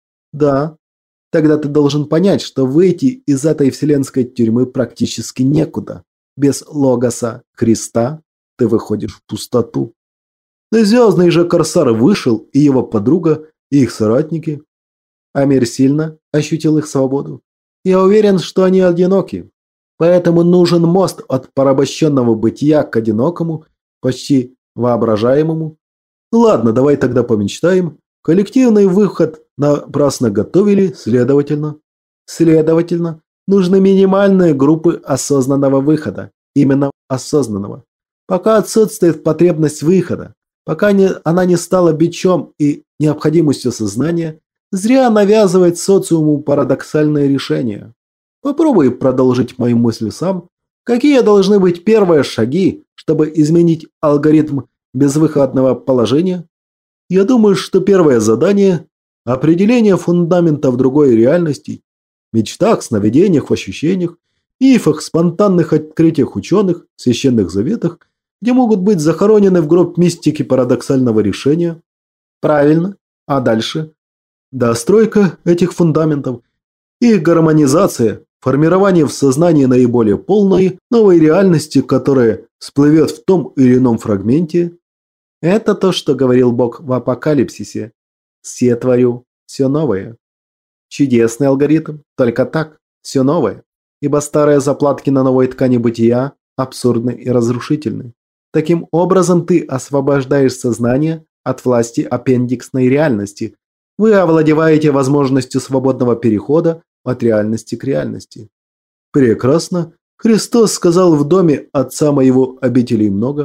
Да. Тогда ты должен понять, что выйти из этой вселенской тюрьмы практически некуда. Без логоса Христа ты выходишь в пустоту. Звездный же Корсар вышел, и его подруга, и их соратники. Амир сильно ощутил их свободу. Я уверен, что они одиноки. Поэтому нужен мост от порабощенного бытия к одинокому, почти воображаемому. Ладно, давай тогда помечтаем. Коллективный выход напрасно готовили, следовательно. Следовательно, нужны минимальные группы осознанного выхода. Именно осознанного. Пока отсутствует потребность выхода, пока не, она не стала бичом и необходимостью сознания, зря навязывать социуму парадоксальные решения. Попробуй продолжить мою мысль сам. Какие должны быть первые шаги, чтобы изменить алгоритм безвыходного положения? Я думаю, что первое задание – определение фундамента в другой реальности, мечтах, сновидениях, в ощущениях, мифах, спонтанных открытиях ученых, священных заветах, где могут быть захоронены в гроб мистики парадоксального решения. Правильно. А дальше? Достройка этих фундаментов, их гармонизация, формирование в сознании наиболее полной новой реальности, которая всплывет в том или ином фрагменте. Это то, что говорил Бог в Апокалипсисе. «Все творю, все новое». Чудесный алгоритм, только так, все новое. Ибо старые заплатки на новой ткани бытия абсурдны и разрушительны. Таким образом ты освобождаешь сознание от власти аппендиксной реальности. Вы овладеваете возможностью свободного перехода от реальности к реальности. Прекрасно. Христос сказал: в доме Отца моего обителей много.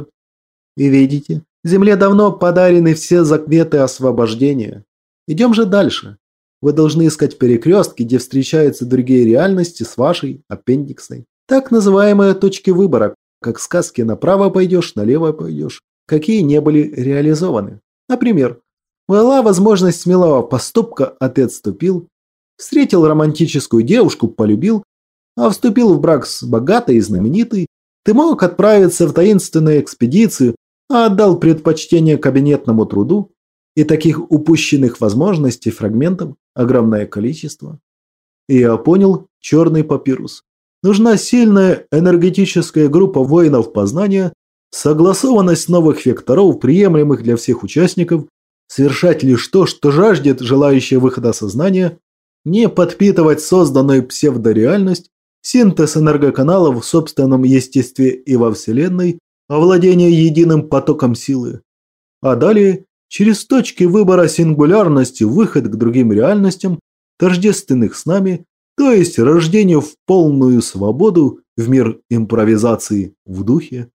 И видите, земле давно подарены все заветы освобождения. Идем же дальше. Вы должны искать перекрестки, где встречаются другие реальности с вашей аппендиксной. Так называемые точки выбора, как в сказке: направо пойдешь, налево пойдешь, какие не были реализованы. Например, была возможность смелого поступка, а ты отступил, встретил романтическую девушку, полюбил, а вступил в брак с богатой и знаменитой. Ты мог отправиться в таинственную экспедицию, а отдал предпочтение кабинетному труду, и таких упущенных возможностей фрагментов огромное количество. И я понял черный папирус. Нужна сильная энергетическая группа воинов познания, согласованность новых векторов, приемлемых для всех участников, совершать лишь то, что жаждет желающее выхода сознания, Не подпитывать созданную псевдореальность, синтез энергоканалов в собственном естестве и во Вселенной, овладение единым потоком силы. А далее, через точки выбора сингулярности, выход к другим реальностям, тождественных с нами, то есть рождение в полную свободу в мир импровизации в духе.